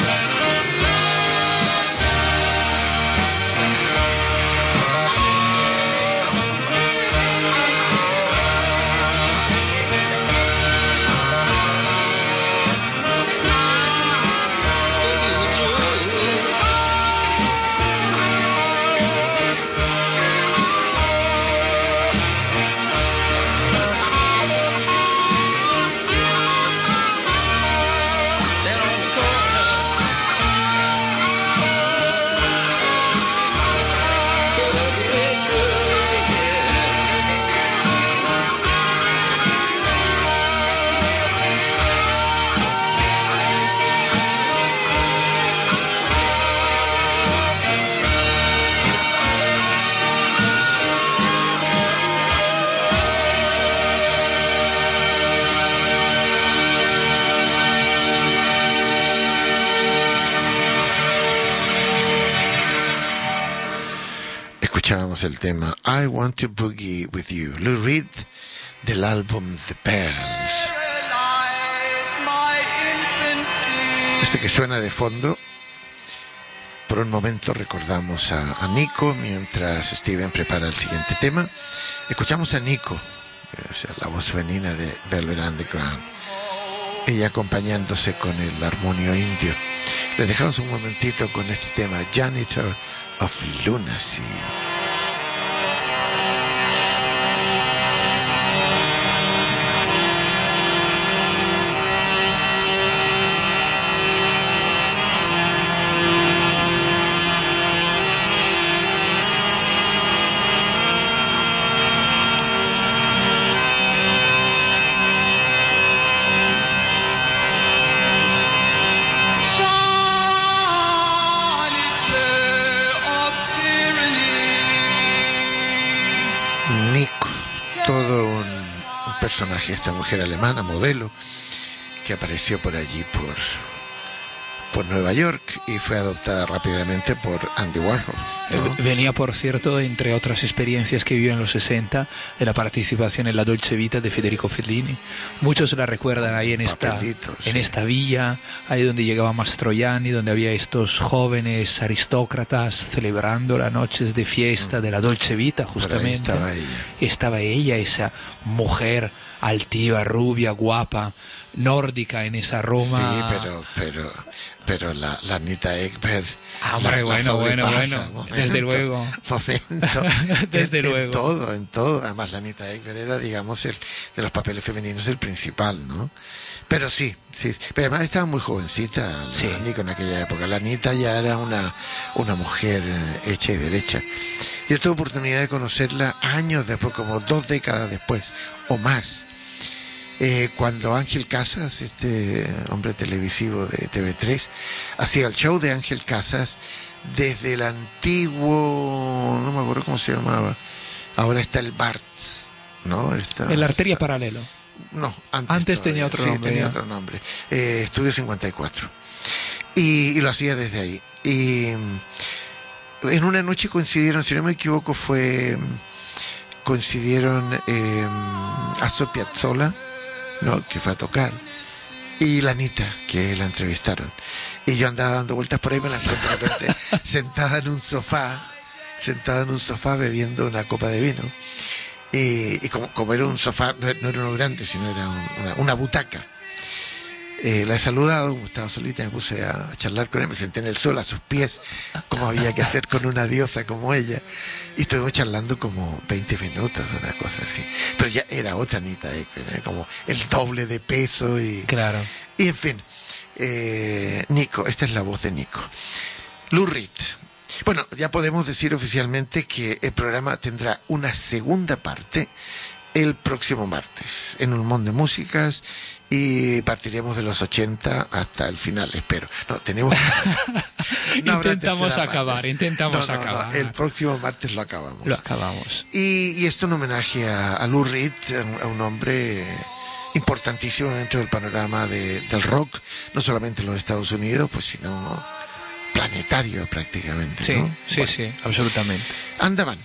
Escuchábamos el tema I Want to Boogie With You, Lou Reed, del álbum The Pearls. Este que suena de fondo, por un momento recordamos a Nico mientras Steven prepara el siguiente tema. Escuchamos a Nico, o sea, la voz femenina de Velvet Underground, ella acompañándose con el armonio indio. Le dejamos un momentito con este tema, Janitor of Lunacy. Personaje, esta mujer alemana, modelo, que apareció por allí, por Nueva York, y fue adoptada rápidamente por Andy Warhol.
Venía, por cierto, entre otras experiencias que vivió en los 60, de la participación en la Dolce Vita de Federico Fellini. Muchos la recuerdan ahí en esta villa, ahí donde llegaba Mastroianni, donde había estos jóvenes aristócratas celebrando las noches de fiesta de la Dolce Vita, justamente. Estaba ella, esa mujer altiva, rubia, guapa, nórdica en esa Roma.
Sí, pero la Anita Ekberg.
Hombre, bueno. Desde luego.
Desde luego. En todo. Además, la Anita Ekberg era, digamos, de los papeles femeninos el principal, ¿no? Pero sí. Pero además estaba muy jovencita, la Nico, en aquella época. La Anita ya era una mujer hecha y derecha. Yo tuve oportunidad de conocerla años después, como 2 décadas después, o más. Cuando Ángel Casas, este hombre televisivo de TV3, hacía el show de Ángel Casas desde el antiguo, no me acuerdo cómo se llamaba, ahora está el Barts, ¿no?
En la arteria paralelo.
No,
antes tenía otro nombre.
Tenía otro nombre. Estudio 54. Y lo hacía desde ahí. Y en una noche coincidieron, si no me equivoco, coincidieron Astor Piazzolla, ¿no?, que fue a tocar, y la Anita, que la entrevistaron. Y yo andaba dando vueltas por ahí, me la encontré de repente sentada en un sofá bebiendo una copa de vino. Y como era un sofá, no era uno grande, sino era una butaca. La he saludado, como estaba solita, me puse a charlar con ella, me senté en el suelo a sus pies, como había que hacer con una diosa como ella, y estuvimos charlando como 20 minutos, una cosa así. Pero ya era otra Anita Ekberg, como el doble de peso y...
Claro.
Y en fin, Nico, esta es la voz de Nico. Lou Reed. Bueno, ya podemos decir oficialmente que el programa tendrá una segunda parte el próximo martes, en un montón de músicas, y partiremos de los 80 hasta el final, espero. No, tenemos...
intentamos acabar.
No, el próximo martes lo acabamos. Y esto en homenaje a Lou Reed, a un hombre importantísimo dentro del panorama del rock, no solamente en los Estados Unidos, pues sino planetario prácticamente,
sí,
¿no?
Sí, absolutamente.
Andaban.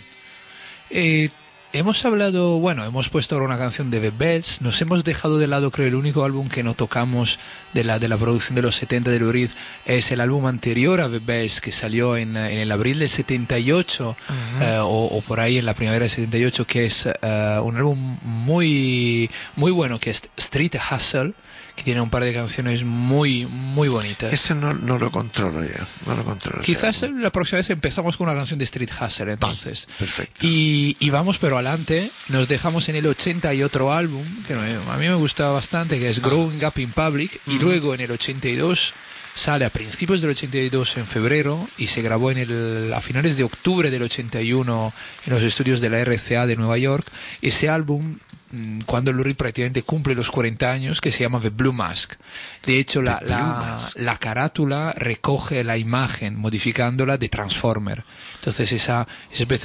Hemos puesto ahora una canción de The Bells. Nos hemos dejado de lado, creo, el único álbum que no tocamos de la producción de los 70 de Lou Reed es el álbum anterior a The Bells, que salió en el abril del 78, o por ahí en la primavera del 78, que es un álbum muy, muy bueno, que es Street Hustle, que tiene un par de canciones muy, muy bonitas.
Ese no lo controlo ya,
Quizás la próxima vez empezamos con una canción de Street Hustle, entonces.
Perfecto.
Y vamos, pero adelante, nos dejamos en el 80 y otro álbum, que a mí me gustaba bastante, que es Growing Up in Public, y luego en el 82... sale a principios del 82 en febrero y se grabó a finales de octubre del 81 en los estudios de la RCA de Nueva York. Ese álbum, cuando Lou Reed prácticamente cumple los 40 años, que se llama The Blue Mask. De hecho, la carátula recoge la imagen, modificándola, de Transformer. Entonces esa especie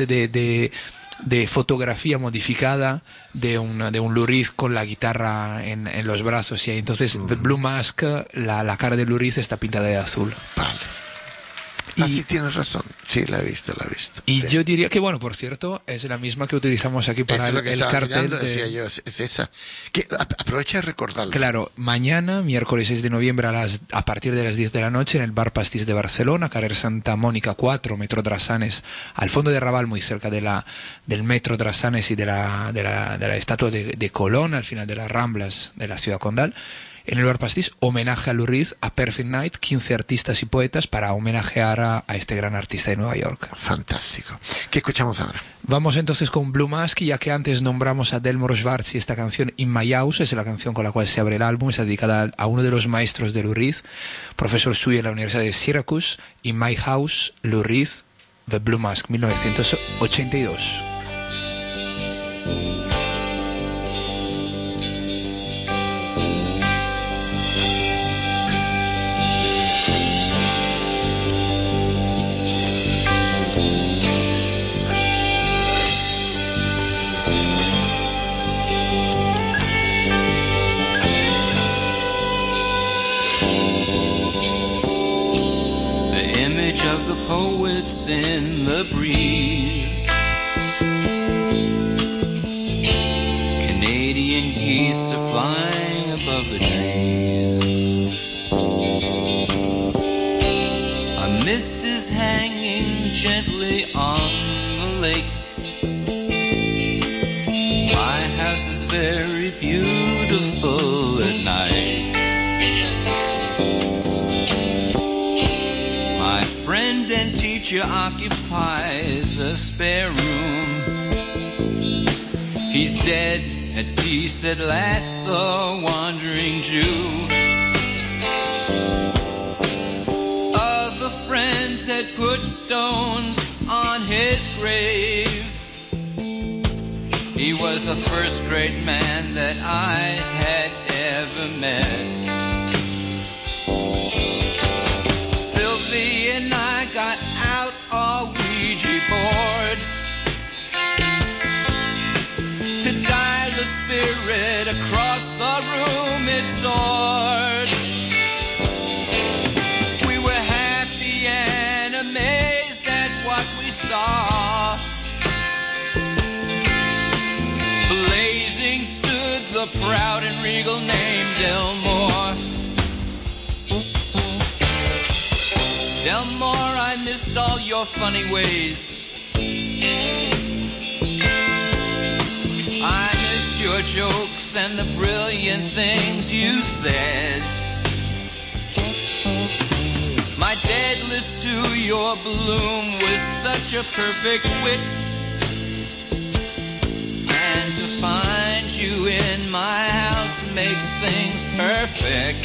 de fotografía modificada de un Lou Reed con la guitarra en los brazos, y ahí entonces The Blue Mask, la cara de Lou Reed está pintada de azul.
Vale. Así tienes razón, sí, la he visto.
Y
sí.
Yo diría que, bueno, por cierto, es la misma que utilizamos aquí para el cartel.
Mirando, decía yo, es esa. Que aprovecha de recordarlo.
Claro, mañana, miércoles 6 de noviembre, a partir de las 10 de la noche, en el Bar Pastís de Barcelona, carrer Santa Mónica 4, Metro Drassanes, al fondo de Raval, muy cerca del Metro Drassanes y de la estatua de Colón, al final de las Ramblas de la ciudad condal. En el Bar Pastís, homenaje a Lou Reed, a Perfect Night, 15 artistas y poetas para homenajear a este gran artista de Nueva York.
Fantástico. ¿Qué escuchamos ahora?
Vamos entonces con Blue Mask, ya que antes nombramos a Delmore Schwartz, y esta canción In My House es la canción con la cual se abre el álbum, está dedicada a uno de los maestros de Lou Reed, profesor suyo en la Universidad de Syracuse. In My House, Lou Reed, The Blue Mask, 1982.
Of the poet poets in the breeze. Canadian geese are flying above the trees. A mist is hanging gently on the lake. My house is very beautiful at night. My friend and teacher occupies a spare room. He's dead, at peace at last, the wandering Jew. Other friends had put stones on his grave. He was the first great man that I had ever met. Sylvie and I got out a Ouija board to dial the spirit across the room it soared. We were happy and amazed at what we saw. Blazing stood the proud and regal name Delmore. Delmore, I missed all your funny ways. I missed your jokes and the brilliant things you said. My deadlist to your bloom was such a perfect wit. And to find you in my house makes things perfect.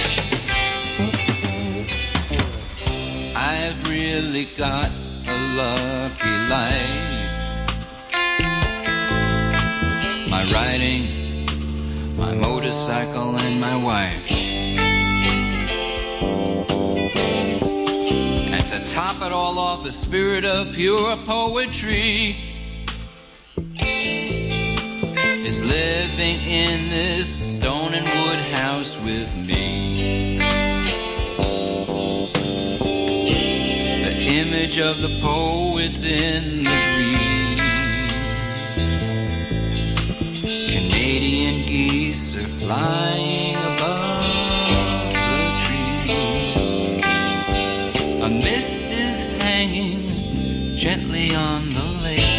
I've really got a lucky life. My riding, my motorcycle, and my wife. And to top it all off, a spirit of pure poetry is living in this stone and wood house with me. The image of the poets in the breeze. Canadian geese are flying above the trees. A mist is hanging gently on the lake.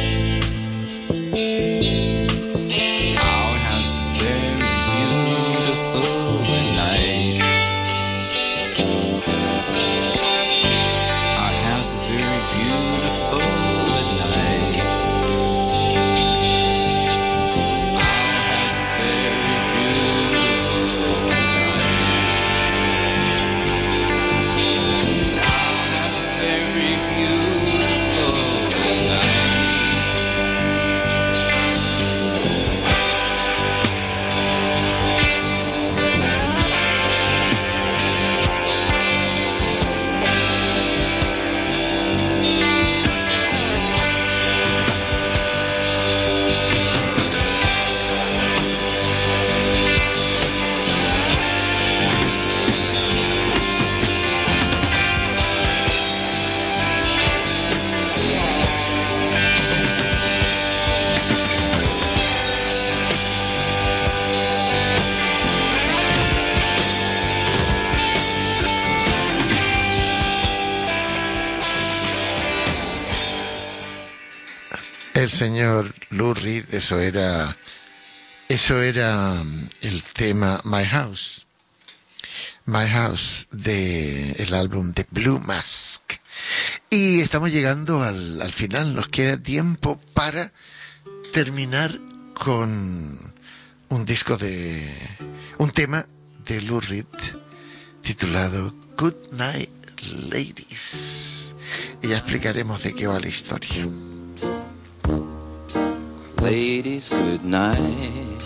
Our house is very beautiful at night. Our house is very beautiful at night. Our house is very beautiful at night. Our house is very beautiful at night.
El señor Lou Reed, eso era el tema My House de el álbum de Blue Mask. Y estamos llegando al final, nos queda tiempo para terminar con un tema de Lou Reed titulado Good Night Ladies, y ya explicaremos de qué va la historia.
Ladies, good night.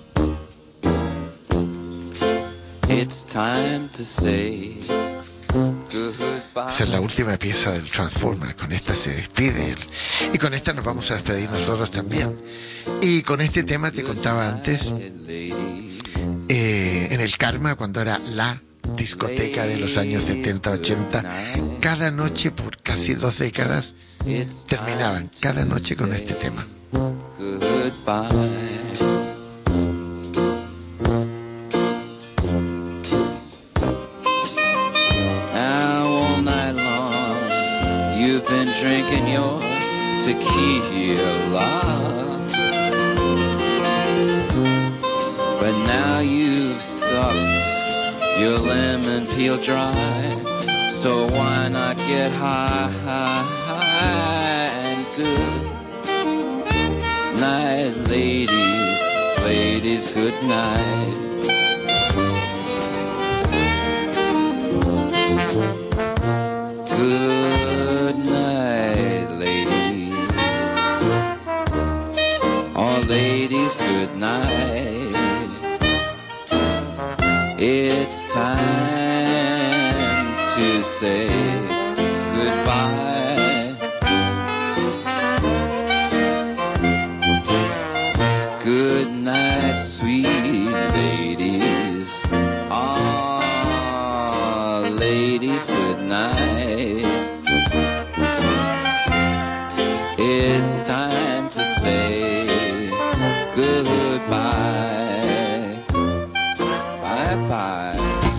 It's time to say goodbye.
Esa es la última pieza del Transformer. Con esta se despide él. Y con esta nos vamos a despedir nosotros también. Y con este tema te contaba antes, en el Karma, cuando era la discoteca de los años 70-80. Cada noche por casi 2 décadas terminaban cada noche con este tema.
Goodbye. Now all night long you've been drinking your tequila, but now you've sucked your lemon peel dry. So why not get high and good night, ladies, ladies, good night. Good night, ladies. Oh, ladies, good night. It's time to say goodbye. Good night, sweet ladies. Ah, ladies, good night. It's time to say goodbye. Bye bye.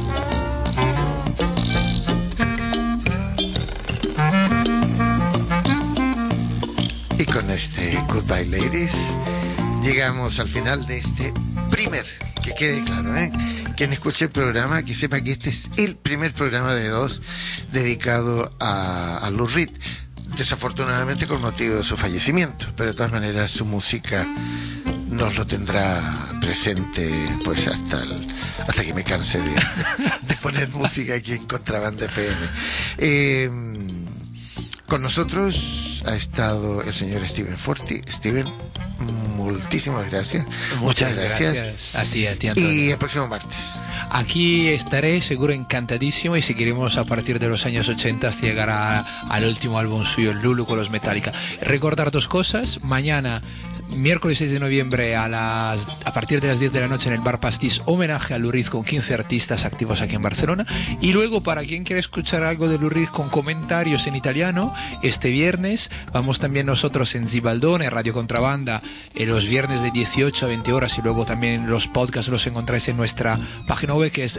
Y con este Goodbye Ladies llegamos al final de este primer, que quede claro, quien escuche el programa, que sepa que este es el primer programa de 2 dedicado a Lou Reed, desafortunadamente con motivo de su fallecimiento, pero de todas maneras su música nos lo tendrá presente pues hasta que me canse de poner música aquí en Contrabanda FM. Con nosotros ha estado el señor Steven Forti. Steven, muchísimas gracias.
Muchas gracias a ti, Antonio.
Y el próximo martes.
Aquí estaré seguro encantadísimo, y seguiremos a partir de los años 80 hasta llegar al último álbum suyo, Lulu, con los Metallica. Recordar 2 cosas: mañana, miércoles 6 de noviembre a partir de las 10 de la noche en el Bar Pastis, homenaje a Lou Reed con 15 artistas activos aquí en Barcelona. Y luego, para quien quiera escuchar algo de Lou Reed con comentarios en italiano, este viernes vamos también nosotros en Zibaldone, Radio Contrabanda, los viernes de 18 a 20 horas, y luego también los podcasts los encontráis en nuestra página web, que es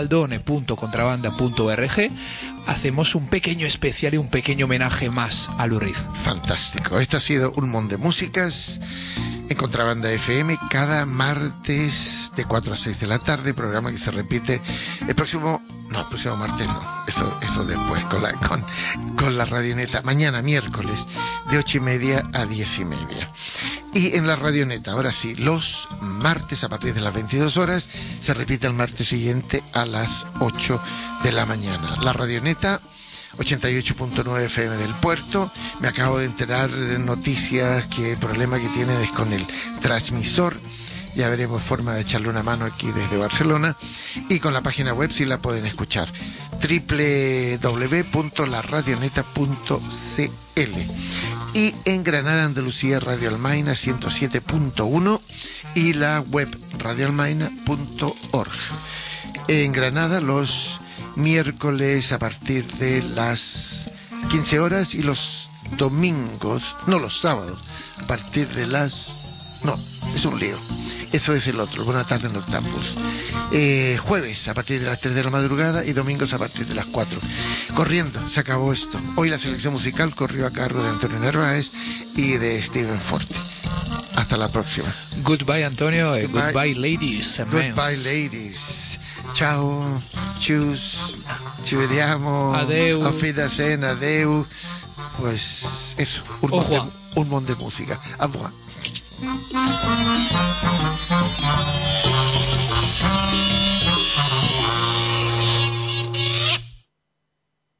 zibaldone.contrabanda.org. Hacemos un pequeño especial y un pequeño homenaje más a Lou Reed.
Fantástico. Esto ha sido Un Mundo de Músicas en Contrabanda FM, cada martes de 4 a 6 de la tarde, programa que se repite el próximo martes no, eso después con la Radioneta, mañana miércoles de 8:30 a 10:30. Y en la Radioneta, ahora sí, los martes a partir de las 22 horas, se repite el martes siguiente a las 8 de la mañana. La Radioneta 88.9 FM del Puerto. Me acabo de enterar de noticias que el problema que tienen es con el transmisor. Ya veremos forma de echarle una mano aquí desde Barcelona. Y con la página web sí la pueden escuchar, www.laradioneta.cl. Y en Granada, Andalucía, Radio Almaina 107.1 y la web radioalmaina.org. En Granada los miércoles a partir de las 15 horas y los sábados a partir de las... No, es un lío. Eso es el otro, Buenas tardes Noctámbulos. Jueves a partir de las 3 de la madrugada y domingos a partir de las 4. Corriendo, se acabó esto. Hoy la selección musical corrió a cargo de Antonio Narváez y de Steven Forti. Hasta la próxima.
Goodbye, Antonio. Goodbye, ladies.
Goodbye, ladies. Ciao, tschüss, ci vediamo.
Adeu.
Auf Wiedersehen, adeu. Pues eso, un montón de música. Au revoir.